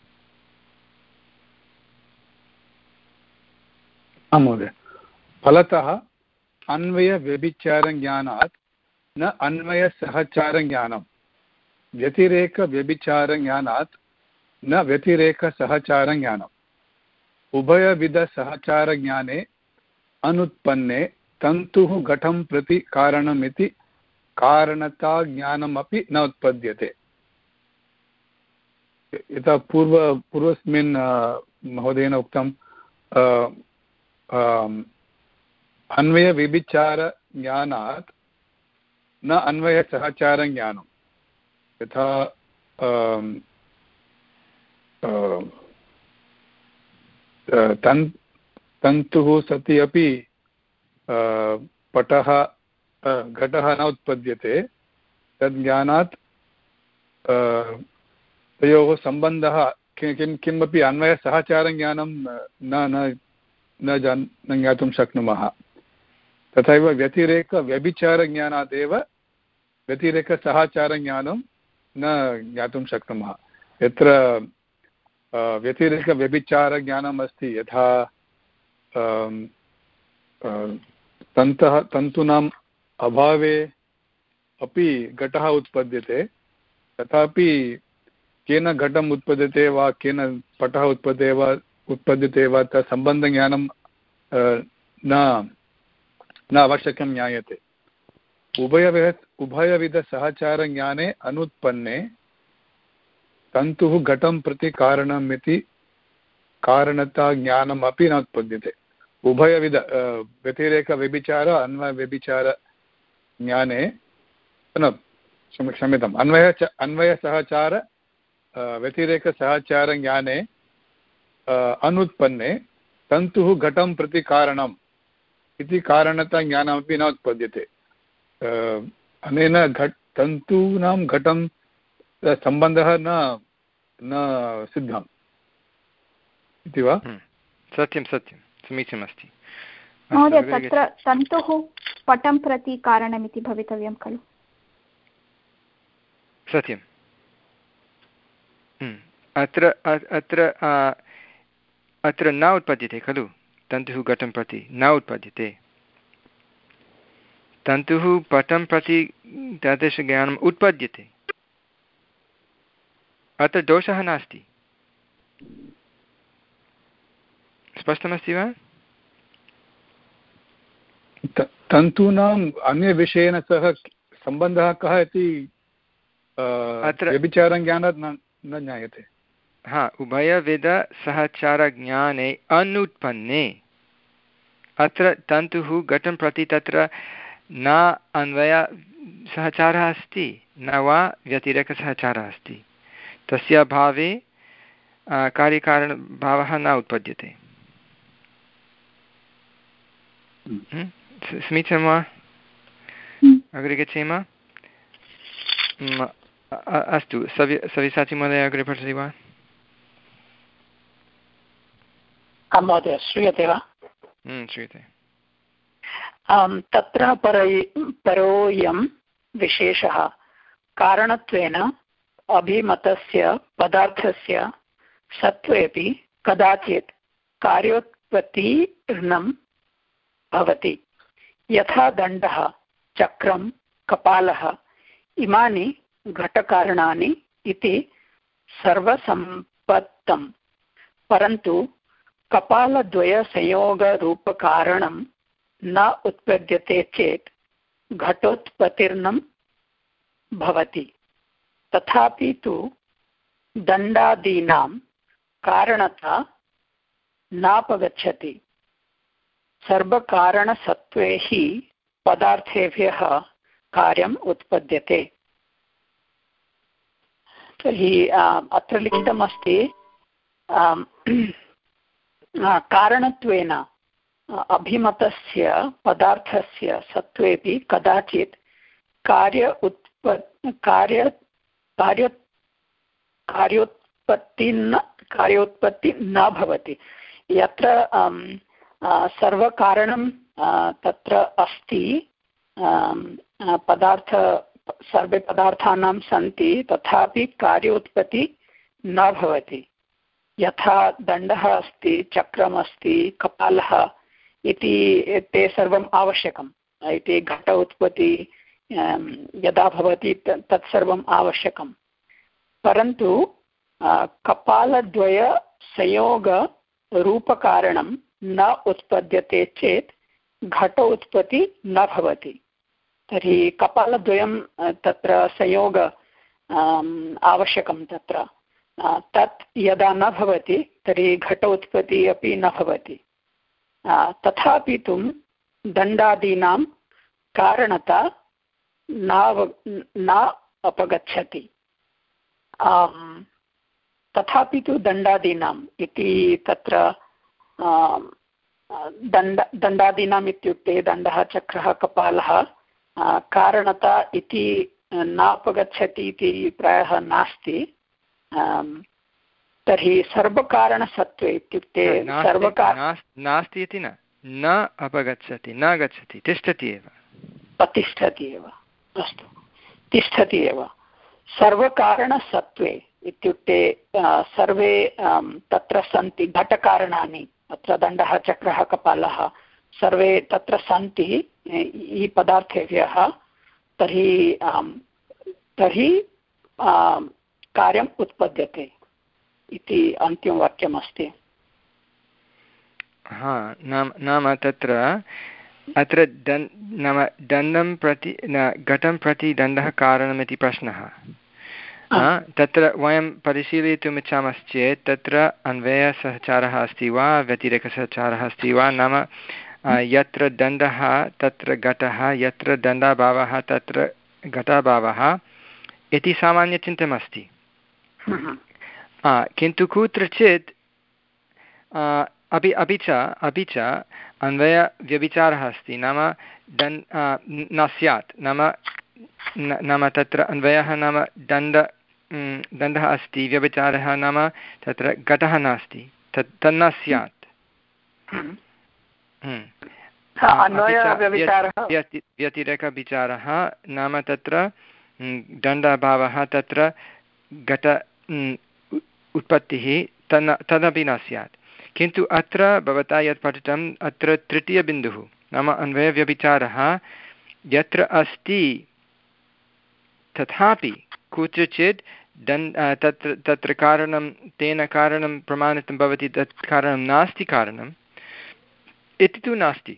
आं महोदय, फलतः अन्वयव्यभिचारज्ञानात् न अन्वयसहचारज्ञानं, व्यतिरेकव्यभिचारज्ञानात् न व्यतिरेकसहचारज्ञानम्, उभयविधसहचारज्ञाने अनुत्पन्ने तन्तुः घटं प्रति कारणमिति कारणताज्ञानमपि न उत्पद्यते। यथा पूर्व पूर्वस्मिन् महोदयेन उक्तं अन्वयव्यभिचारज्ञानात् न अन्वयसहचारज्ञानं। यथा तन् तन्तुः सति अपि पटः घटः न उत्पद्यते, तज्ज्ञानात् तयोः सम्बन्धः किं किमपि अन्वयसहचारज्ञानं न न जान् न ज्ञातुं शक्नुमः। तथैव व्यतिरेकव्यभिचारज्ञानादेव व्यतिरेकसहचारज्ञानं न ज्ञातुं शक्नुमः। यत्र व्यतिरेकव्यभिचारज्ञानम् अस्ति, यथा तन्तः तन्तूनाम् अभावे अपि घटः उत्पद्यते, तथापि केन घटम् उत्पद्यते वा केन पटः उत्पद्यते वा उत्पद्यते वा तत्सम्बन्धज्ञानं न न आवश्यकं ज्ञायते। उभयविध उभयविधसहचारज्ञाने अनुत्पन्ने तन्तुः घटं प्रति कारणम् इति कारणताज्ञानमपि न उत्पद्यते। उभयविध व्यतिरेकव्यभिचार अन्वयव्यभिचारज्ञाने न क्षम्यताम् अन्वय अन्वयसहचार व्यतिरेकसहचारज्ञाने अनुत्पन्ने तन्तुः घटं प्रति कारणम् इति कारणताज्ञानमपि न उत्पद्यते। अनेन घट तन्तूनां घटं सम्बन्धः न न सिद्धम् इति वा? सत्यं सत्यं, समीचीनमस्ति महोदय। तत्र तन्तुः पटं प्रति कारणमिति भवितव्यं खलु? सत्यम्। अत्र अत्र अत्र न उत्पद्यते खलु, तन्तुः घटं प्रति न उत्पद्यते। तन्तुः पटं प्रति तादृशज्ञानम् उत्पद्यते, अत्र दोषः नास्ति। स्पष्टमस्ति वा? तन्तूनाम् अन्यविषयेन सह सम्बन्धः कः इति अत्र व्यभिचारज्ञानात् न ज्ञायते। हा उभयविधसहचारज्ञाने अनुत्पन्ने अत्र तन्तुः घटं प्रति तत्र न अन्वयसहचारः अस्ति न वा व्यतिरेकसहचारः अस्ति तस्य भावे कार्यकारणभावः न उत्पद्यते। समीचीनं वा? अग्रे गच्छेम। अस्तु सवि सविसाचि महोदय अग्रे पठति वा? महोदय श्रूयते वा? श्रूयते। तत्र परै परोऽयं विशेषः कारणत्वेन अभिमतस्य पदार्थस्य सत्त्वेऽपि कदाचित् कार्योत्पत्तिर्नं भवति यथा दण्डः चक्रं कपालः इमानि घटकारणानि इति सर्वसम्पत्तं परन्तु कपालद्वयसंयोगरूपकारणं न उत्पद्यते चेत् घटोत्पत्तिर्नं भवति। तथापि तु दण्डादीनां कारणता नापगच्छति सर्वकारणसत्त्वे हि पदार्थेभ्यः कार्यम् उत्पद्यते। तर्हि अत्र लिखितमस्ति कारणत्वेन अभिमतस्य पदार्थस्य सत्त्वेपि कदाचित् कार्य उत्प कार्य कार्य कार्योत्पत्ति न कार्योत्पत्ति न भवति। यत्र सर्वकारणं तत्र अस्ति पदार्थ सर्वे पदार्थानां सन्ति तथापि कार्योत्पत्ति न भवति। यथा दण्डः अस्ति चक्रमस्ति कपालः इति ते सर्वम् आवश्यकं इति घट उत्पत्ति यदा भवति तत्सर्वम् आवश्यकं परन्तु कपालद्वयसंयोगरूपकारणं न उत्पद्यते चेत् घट उत्पत्ति न भवति। तर्हि कपालद्वयं तत्र संयोग आवश्यकं तत्र तत् यदा न भवति तर्हि घट उत्पत्तिः अपि न भवति। तथापि तु दण्डादीनां कारणता न अपगच्छति। तथापि तु दण्डादीनाम् इति तत्र दण्ड दण्डादीनाम् इत्युक्ते दण्डः चक्रः कपालः कारणता इति नापगच्छति इति प्रायः नास्ति। तर्हि सर्वकारणसत्त्वे इत्युक्ते सर्वकार नास्ति इति न न अपगच्छति न गच्छति तिष्ठति एव तिष्ठति एव अस्तु तिष्ठति एव। सर्वकारणसत्त्वे इत्युक्ते सर्वे तत्र सन्ति घटकारणानि अत्र दण्डः चक्रः कपालः सर्वे तत्र सन्ति इ पदार्थेभ्यः तर्हि तर्हि कार्यम् उत्पद्यते इति अन्तिमवाक्यमस्ति। हा नाम नाम तत्र अत्र दन् नाम दण्डं प्रति न घटं प्रति दण्डः कारणमिति प्रश्नः। तत्र वयं परिशीलयितुमिच्छामश्चेत् तत्र अन्वयसहचारः अस्ति वा व्यतिरेकसहचारः अस्ति वा नाम यत्र दण्डः तत्र घटः यत्र दण्डाभावः तत्र घटाभावः इति सामान्यचिन्तनमस्ति। किन्तु कुत्रचित् अपि अपि च अपि च अन्वयव्यभिचारः अस्ति नाम दण् न स्यात् नाम नाम तत्र अन्वयः नाम दण्ड दण्डः अस्ति व्यभिचारः नाम तत्र घटः नास्ति तत् तन्न स्यात्। व्यतिरेकविचारः नाम तत्र दण्डाभावः तत्र घट उत्पत्तिः तन्न तदपि न स्यात्। किन्तु अत्र भवता यत् पठितम् अत्र तृतीयबिन्दुः नाम अन्वयव्यभिचारः यत्र अस्ति तथापि कुत्रचित् दण् तत्र तत्र कारणं तेन कारणं प्रमाणितं भवति तत् कारणं नास्ति कारणम् इति तु नास्ति।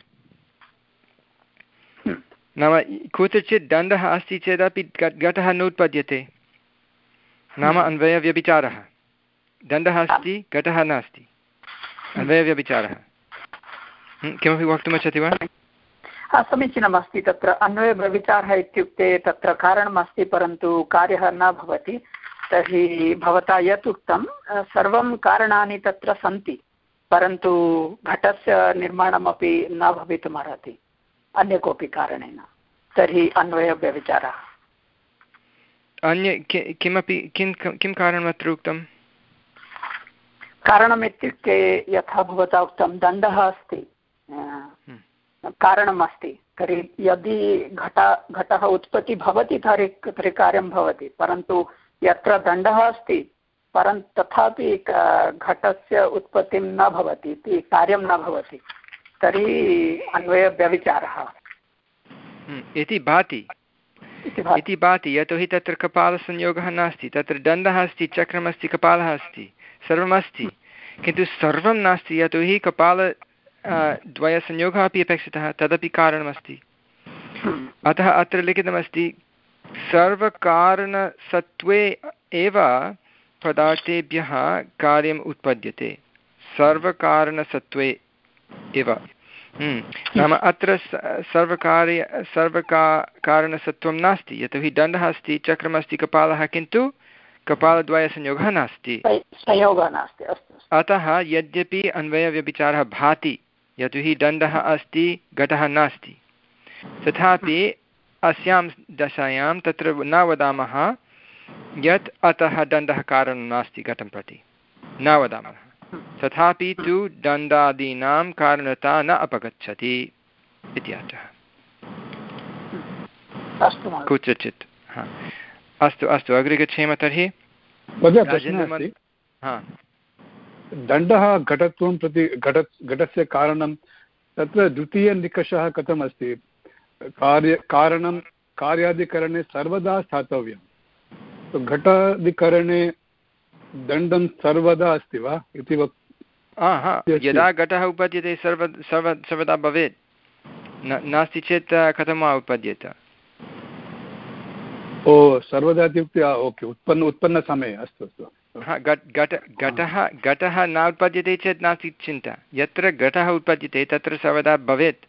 नाम कुत्रचित् दण्डः अस्ति चेदपि घटः नोत्पद्यते नाम अन्वयव्यभिचारः दण्डः अस्ति घटः नास्ति अन्वयव्यभिचारः। किमपि वक्तुमिच्छति वा? समीचीनमस्ति। तत्र अन्वयव्यभिचारः इत्युक्ते तत्र कारणमस्ति परन्तु कार्यः न भवति। तर्हि भवता यत् उक्तं सर्वं कारणानि तत्र सन्ति परन्तु घटस्य निर्माणमपि न भवितुमर्हति अन्य कोऽपि कारणेन। तर्हि अन्वयव्यभिचारः। अन्य किमपि किं किं कारणमत्र उक्तं? कारणमित्युक्ते यथा भवता उक्तं दण्डः अस्ति कारणम् अस्ति। तर्हि यदि घट घटः उत्पत्तिः भवति तर्हि तर्हि कार्यं भवति परन्तु यत्र दण्डः अस्ति परन्तु तथापि घटस्य उत्पत्तिं न भवति इति कार्यं न भवति। तर्हि अन्वयव्यभिचारः इति भाति इति भाति यतोहि तत्र कपालसंयोगः नास्ति। तत्र दण्डः अस्ति चक्रमस्ति कपालः अस्ति सर्वमस्ति किन्तु सर्वं नास्ति यतोहि कपाल द्वयसंयोगः अपि अपेक्षितः तदपि कारणमस्ति। अतः अत्र लिखितमस्ति सर्वकारणसत्त्वे एव पदार्थेभ्यः कार्यम् उत्पद्यते। सर्वकारणसत्त्वे एव नाम अत्र सर्वकार्य सर्वका कारणसत्त्वं नास्ति यतोहि दण्डः अस्ति चक्रमस्ति कपालः किन्तु कपालद्वयसंयोगः नास्ति संयोगः नास्ति। अतः यद्यपि अन्वयव्यभिचारः भाति यतोहि दण्डः अस्ति घटः नास्ति तथापि अस्यां दशायां तत्र न वदामः यत् अतः दण्डः कारणं नास्ति घटं प्रति न वदामः। तथापि तु दण्डादीनां कारणता न अपगच्छति इति अर्थः कुत्रचित्। हा अस्तु अस्तु अग्रे गच्छेम। तर्हि दण्डः घटत्वं प्रति घट घटस्य कारणं तत्र द्वितीयनिकषः कथम् अस्ति? कार्य कारणं कार्यादिकरणे सर्वदा स्थातव्यं। घटादिकरणे दण्डं सर्वदा अस्ति वा इति वक् यदा घटः उपद्यते सर्व सर्व सर्वदा भवेत् नास्ति चेत् कथं वा उपद्येत? ओ सर्वदा इत्युक्ते ओके उत्पन्न उत्पन्नसमये अस्तु अस्तु। घटः घटः न उत्पद्यते चेत् नास्ति चिन्ता। यत्र घटः उत्पद्यते तत्र सर्वदा भवेत्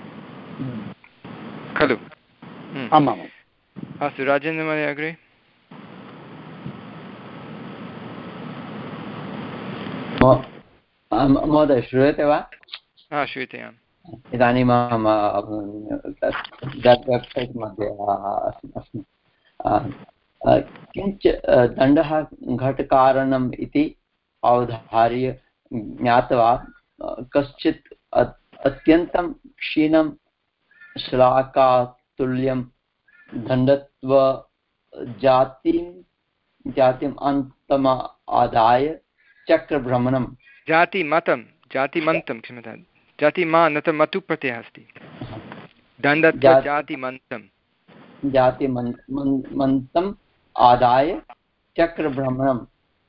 खलु? आमाम्। अस्तु राजेन्द्रमहोदय अग्रे। महोदय श्रूयते वा? हा श्रूयते। इदानीम् अहं वेब्सैट् मध्ये अस्मि। किञ्च दण्डः घटकारणम् इति अवधार्य ज्ञात्वा कश्चित् अत्यन्तं क्षीणं शलाकातुल्यं दण्डत्व जातिं जातिम् अन्तम् आदाय चक्रभ्रमणं जातिमतं जातिमन्तं क्षम्यतां जातिमानतं मतु प्रत्ययः अस्ति दण्डत्व जातिमन्तं जातिमन्तम् आदाय चक्रभ्रमणं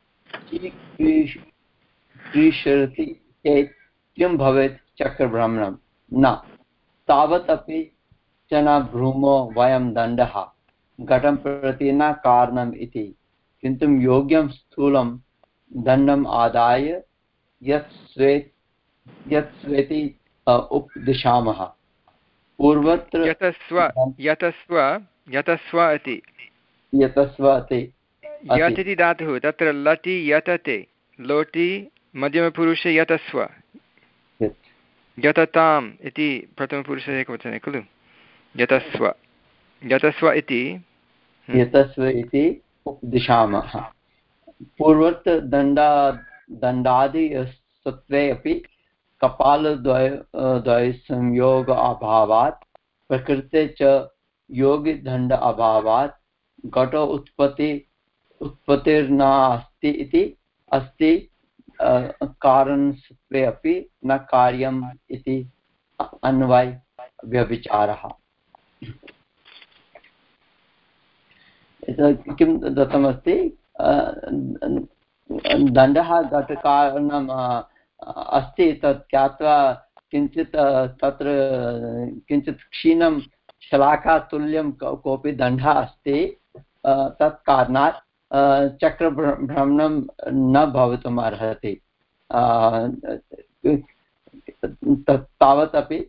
क्रीशति चेत् किं भवेत्? चक्रभ्रमणं न तावदपि च न भ्रूमो वयं दण्डः घटं प्रति न कारणम् इति किन्तु योग्यं स्थूलं दण्डम् आदाय यत् स्वेत् यत् स्वेति उपदिशामः। पूर्वत्र यतस्व यतस्व यतस्व इति यतस्व इति यत् इति धातुः तत्र लटि यतते लोटि मध्यमपुरुषे यतस्व यतताम् इति प्रथमपुरुषे एकवचने खलु यतस्व यतस्व इति यतस्व इति उपदिशामः। पूर्वत्र दण्डा दण्डादिसत्त्वे अपि कपालद्वय द्वयसंयोग अभावात् प्रकृते च योगिदण्ड अभावात् घटो उत्पत्ति उत्पत्तिर्नास्ति इति अस्ति कारणसत्त्वे अपि न कार्यम् इति अन्वय व्यभिचारः। किं दत्तमस्ति? दण्डः घटकारणम् अस्ति तत् ज्ञात्वा किञ्चित् तत्र किञ्चित् क्षीणं शलाकातुल्यं कोऽपि दण्डः अस्ति तत् कारणात् चक्रभ्रमणं न भवितुम् अर्हति। तावत् अपि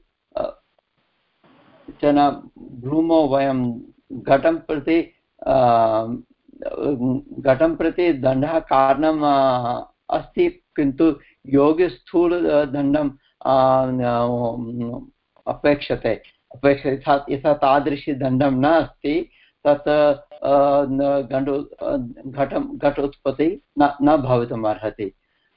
चन भ्रूमौ वयं घटं प्रति घटं प्रति दण्डः कारणम् अस्ति, किन्तु योगे स्थूलदण्डम् अपेक्षते अपेक्षते यथा तादृशी दण्डं न अस्ति, तत् घटो घटं घट उत्पत्तिः न न भवितुम् अर्हति।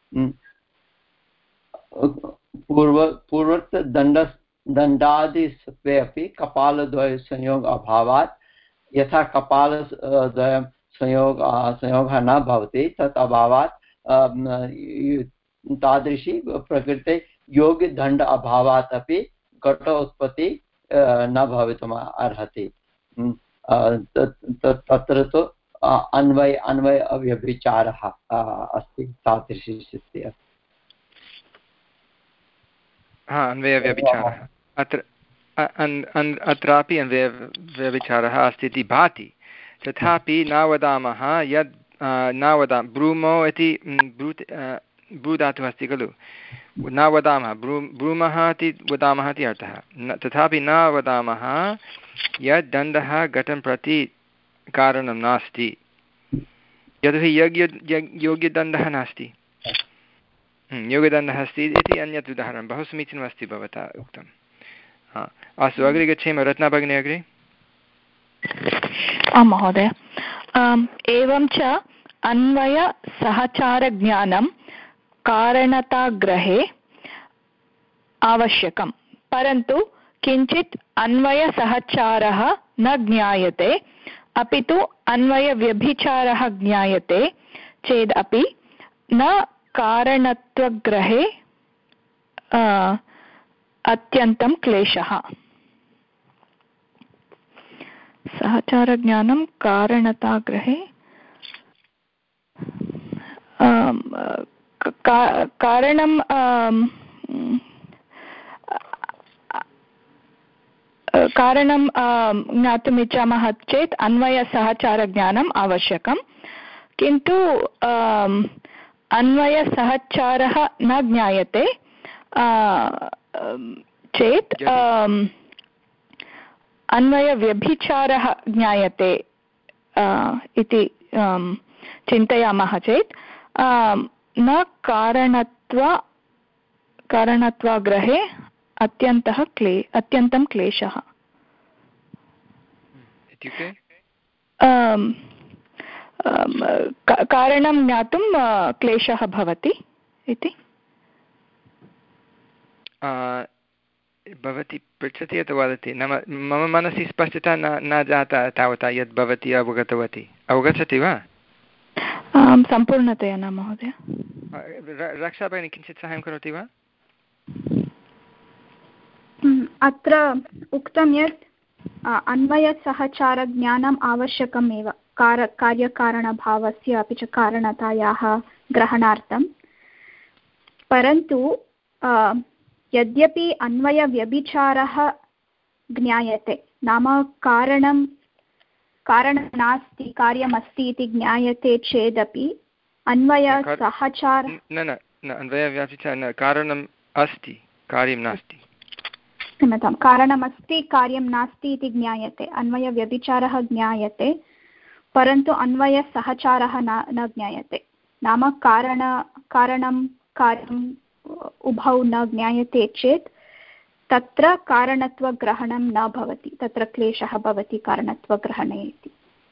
पूर्व पूर्वोक्त दण्ड दण्डादिसत्त्वे अपि कपालद्वयसंयोग अभावात् यथा कपालद्वयं संयोग संयोगः न भवति, तत् अभावात् तादृशी प्रकृते योग्यदण्ड अभावात् अपि घट उत्पत्ति न भवितुम् अर्हति। तत्र तु अन्वय अन्वय अव्यभिचारः अस्ति तादृशी स्थितिः। हा, अन्वयव्यभिचारः अत्र अत्रापि अन्वयव्यभिचारः अस्ति इति भाति। तथापि न वदामः यद् न वदा ब्रूमो इति ब्रूत् ब्रूधातुः अस्ति खलु, न वदामः ब्रू ब्रूमः इति वदामः इति अर्थः। न तथापि न वदामः यद् दण्डः घटं प्रति कारणं नास्ति, यतोहि योग्य योग्यदण्डः नास्ति, योगदण्डः अस्ति इति अन्यत् उदाहरणं बहु समीचीनमस्ति भवता उक्तं। हा, अस्तु अग्रे गच्छेम। रत्ना भगिनी अग्रे। आं महोदय। एवं च अन्वयसहचारज्ञानं कारणताग्रहे आवश्यकं, परन्तु किञ्चित् अन्वयसहचारः न ज्ञायते, अपि तु अन्वयव्यभिचारः ज्ञायते चेदपि न कारणत्वग्रहे अत्यन्तं क्लेशः। सहचारज्ञानं कारणताग्रहे कारणं कारणं ज्ञातुम् इच्छामः चेत् अन्वयसहचारज्ञानम् आवश्यकं, किन्तु अन्वयसहचारः न ज्ञायते चेत् अन्वयव्यभिचारः ज्ञायते इति चिन्तयामः चेत् न कारणत्व कारणत्वाग्रहे अत्यन्तः क्ले अत्यन्तं क्लेशः। इत्युक्ते कारणं ज्ञातुं क्लेशः भवति इति। भवती पृच्छति अथवा वदति? नाम मम मनसि स्पष्टता न न जाता तावता यद् भवती अवगतवती। अवगच्छति वा? सम्पूर्णतया न महोदय। रक्षा भगिनी किञ्चित् साहाय्यं करोति वा? अत्र उक्तं यत् अन्वयसहचारज्ञानम् आवश्यकमेव कार कार्यकारणभावस्य अपि च कारणतायाः ग्रहणार्थं, परन्तु यद्यपि अन्वयव्यभिचारः ज्ञायते, नाम कारणं कारणं नास्ति कार्यमस्ति इति ज्ञायते चेदपि अन्वयसहचार न न न अन्वयव्यभिचारः न, कारणम् अस्ति कार्यं नास्ति। क्षम्यतां, कारणमस्ति कार्यं नास्ति इति ज्ञायते, अन्वयव्यभिचारः ज्ञायते, परन्तु अन्वयसहचारः न न ज्ञायते। नाम कारण कारणं कार्यम् उभौ न ज्ञायते चेत् तत्र कारणत्वग्रहणं न भवति, तत्र क्लेशः भवति कारणत्वग्रहणे इति।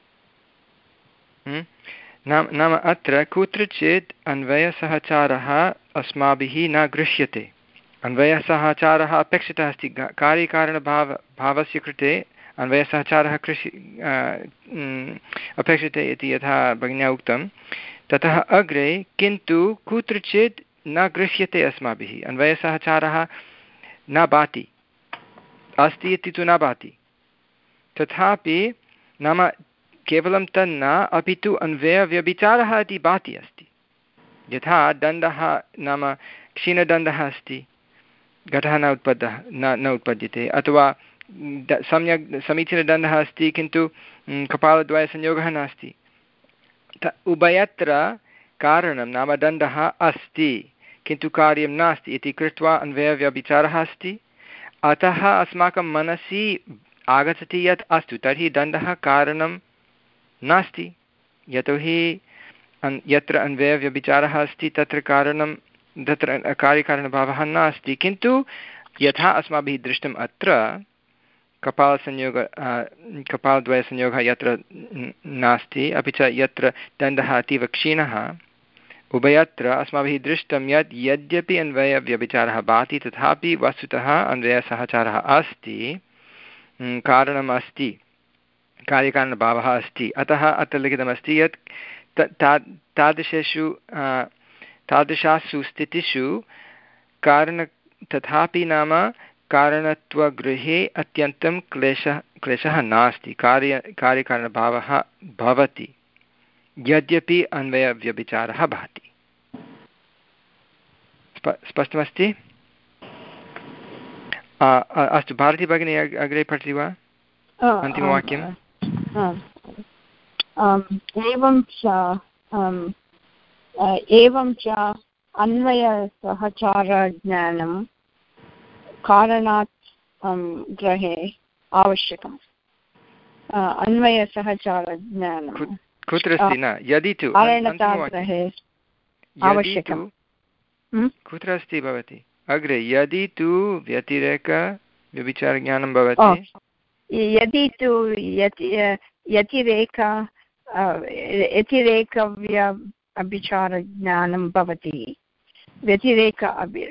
नाम नाम अत्र कुत्रचित् अन्वयसहचारः अस्माभिः न गृह्यते। अन्वयसहचारः अपेक्षितः अस्ति कार्यकारणभाव भावस्य कृते अन्वयसहचारः कृषि अपेक्षते इति यथा भगिन्या उक्तं ततः अग्रे, किन्तु कुत्रचित् न गृह्यते अस्माभिः अन्वयसहचारः न भाति, अस्ति इति तु न भाति। तथापि नाम केवलं तन्न, अपि तु अन्वयव्यभिचारः इति भाति अस्ति। यथा दण्डः नाम क्षीणदण्डः अस्ति, घटः न उत्पद्यः न न उत्पद्यते, अथवा सम्यक् समीचीनदण्डः अस्ति किन्तु कपालद्वयसंयोगः नास्ति, उभयत्र कारणं नाम दण्डः अस्ति किन्तु कार्यं नास्ति इति कृत्वा अन्वयव्यभिचारः अस्ति। अतः अस्माकं मनसि आगच्छति यत् अस्तु तर्हि दण्डः कारणं नास्ति, यतोहि यत्र अन्वयव्यभिचारः अस्ति तत्र कारणं तत्र कार्यकारणभावः नास्ति। किन्तु यथा अस्माभिः दृष्टम् अत्र कपालसंयोग कपालद्वयसंयोगः यत्र नास्ति, अपि च यत्र दण्डः अतीव क्षीणः, उभयत्र अस्माभिः दृष्टं यत् यद्यपि अन्वयव्यभिचारः भाति तथापि वस्तुतः अन्वयसहचारः अस्ति, कारणम् अस्ति, कार्यकारणभावः अस्ति। अतः अत्र लिखितमस्ति यत् ता तादृशेषु तादृशासु स्थितिषु कारण तथापि नाम कारणत्वगृहे अत्यन्तं क्लेशः क्लेशः नास्ति, कार्य कार्यकारणभावः भवति यद्यपि अन्वयव्यभिचारः भाति। स्पष्टमस्ति? अस्तु, भारती भगिनी अग्रे पठति वा अन्तिमवाक्यम्? एवं च एवं च अन्वयसहचारज्ञानं कारणात् ग्रहे आवश्यकम्। अन्वयसहचारज्ञानं कुत्र अस्ति? न यदि तु कारणताग्रहे आवश्यकं। कुत्र अस्ति भवति अग्रे? यदि तु व्यतिरेकव्यभिचारज्ञानं भवति, यदि तु यतिरेक व्यतिरेकव्य अभिचारज्ञानं भवति, व्यतिरेक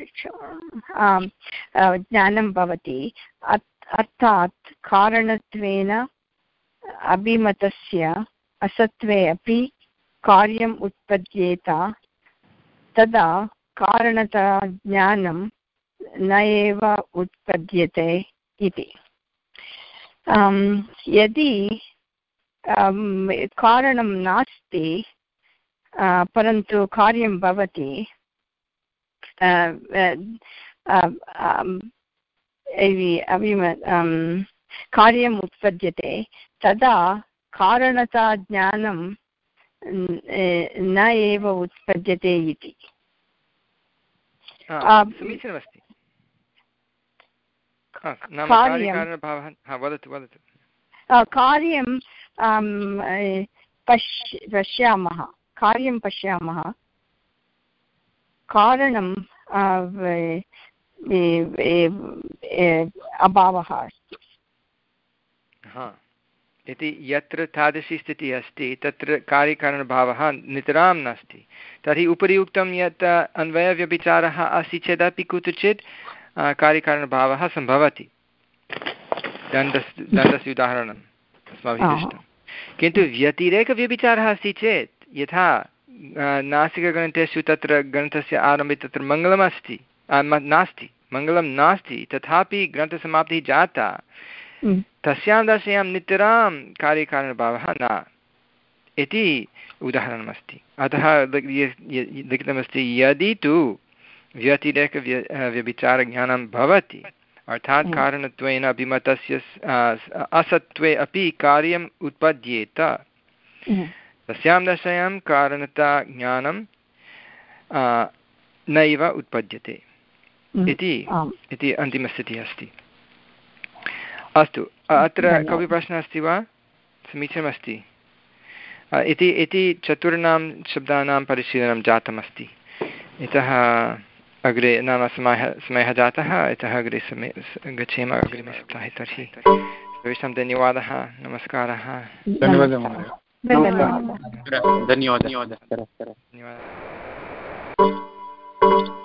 ज्ञानं भवति, अर्थात् कारणत्वेन अभिमतस्य असत्वे अपि कार्यम् उत्पद्येत, तदा कारणता ज्ञानं न एव उत्पद्यते इति। यदि कारणं नास्ति परन्तु कार्यं भवति, कार्यम् उत्पद्यते, तदा कारणता ज्ञानं न एव उत्पद्यते इति। समीचीनमस्ति। कार्यं पश्यामः कार्यं पश्यामः कारणं अभावः अस्ति। इति यत्र तादृशी स्थितिः अस्ति तत्र कार्यकारणभावः नितरां नास्ति, तर्हि उपरि उक्तं यत् अन्वयव्यभिचारः अस्ति चेदपि कुत्रचित् कार्यकारणभावः सम्भवति। दण्डस्य दण्डस्य उदाहरणम् अस्माभिः दृष्टं। किन्तु व्यतिरेकव्यभिचारः अस्ति चेत्, यथा नासिकग्रन्थेषु तत्र ग्रन्थस्य आरम्भे तत्र मङ्गलमस्ति नास्ति मङ्गलं नास्ति, तथापि ग्रन्थसमाप्तिः जाता, तस्यां दशायां नितरां कार्यकारणभावः न इति उदाहरणमस्ति। अतः लिखितमस्ति यदि तु व्यतिरेकव्यभिचारज्ञानं भवति, अर्थात् कारणत्वेन अभिमतस्य असत्त्वे अपि कार्यम् उत्पद्येत, तस्यां दशायां कारणता ज्ञानं नैव उत्पद्यते इति अन्तिमस्थितिः अस्ति। अस्तु, अत्र कोऽपि प्रश्नः अस्ति वा? समीचीनमस्ति। इति इति चतुर्णां शब्दानां परिशीलनं जातमस्ति। इतः अग्रे नाम समयः समयः जातः, इतः अग्रे समये गच्छेम अग्रिमे सप्ताहे। तर्हि सर्वेषां धन्यवादः, नमस्कारः। धन्यवादः। धन्यवादः।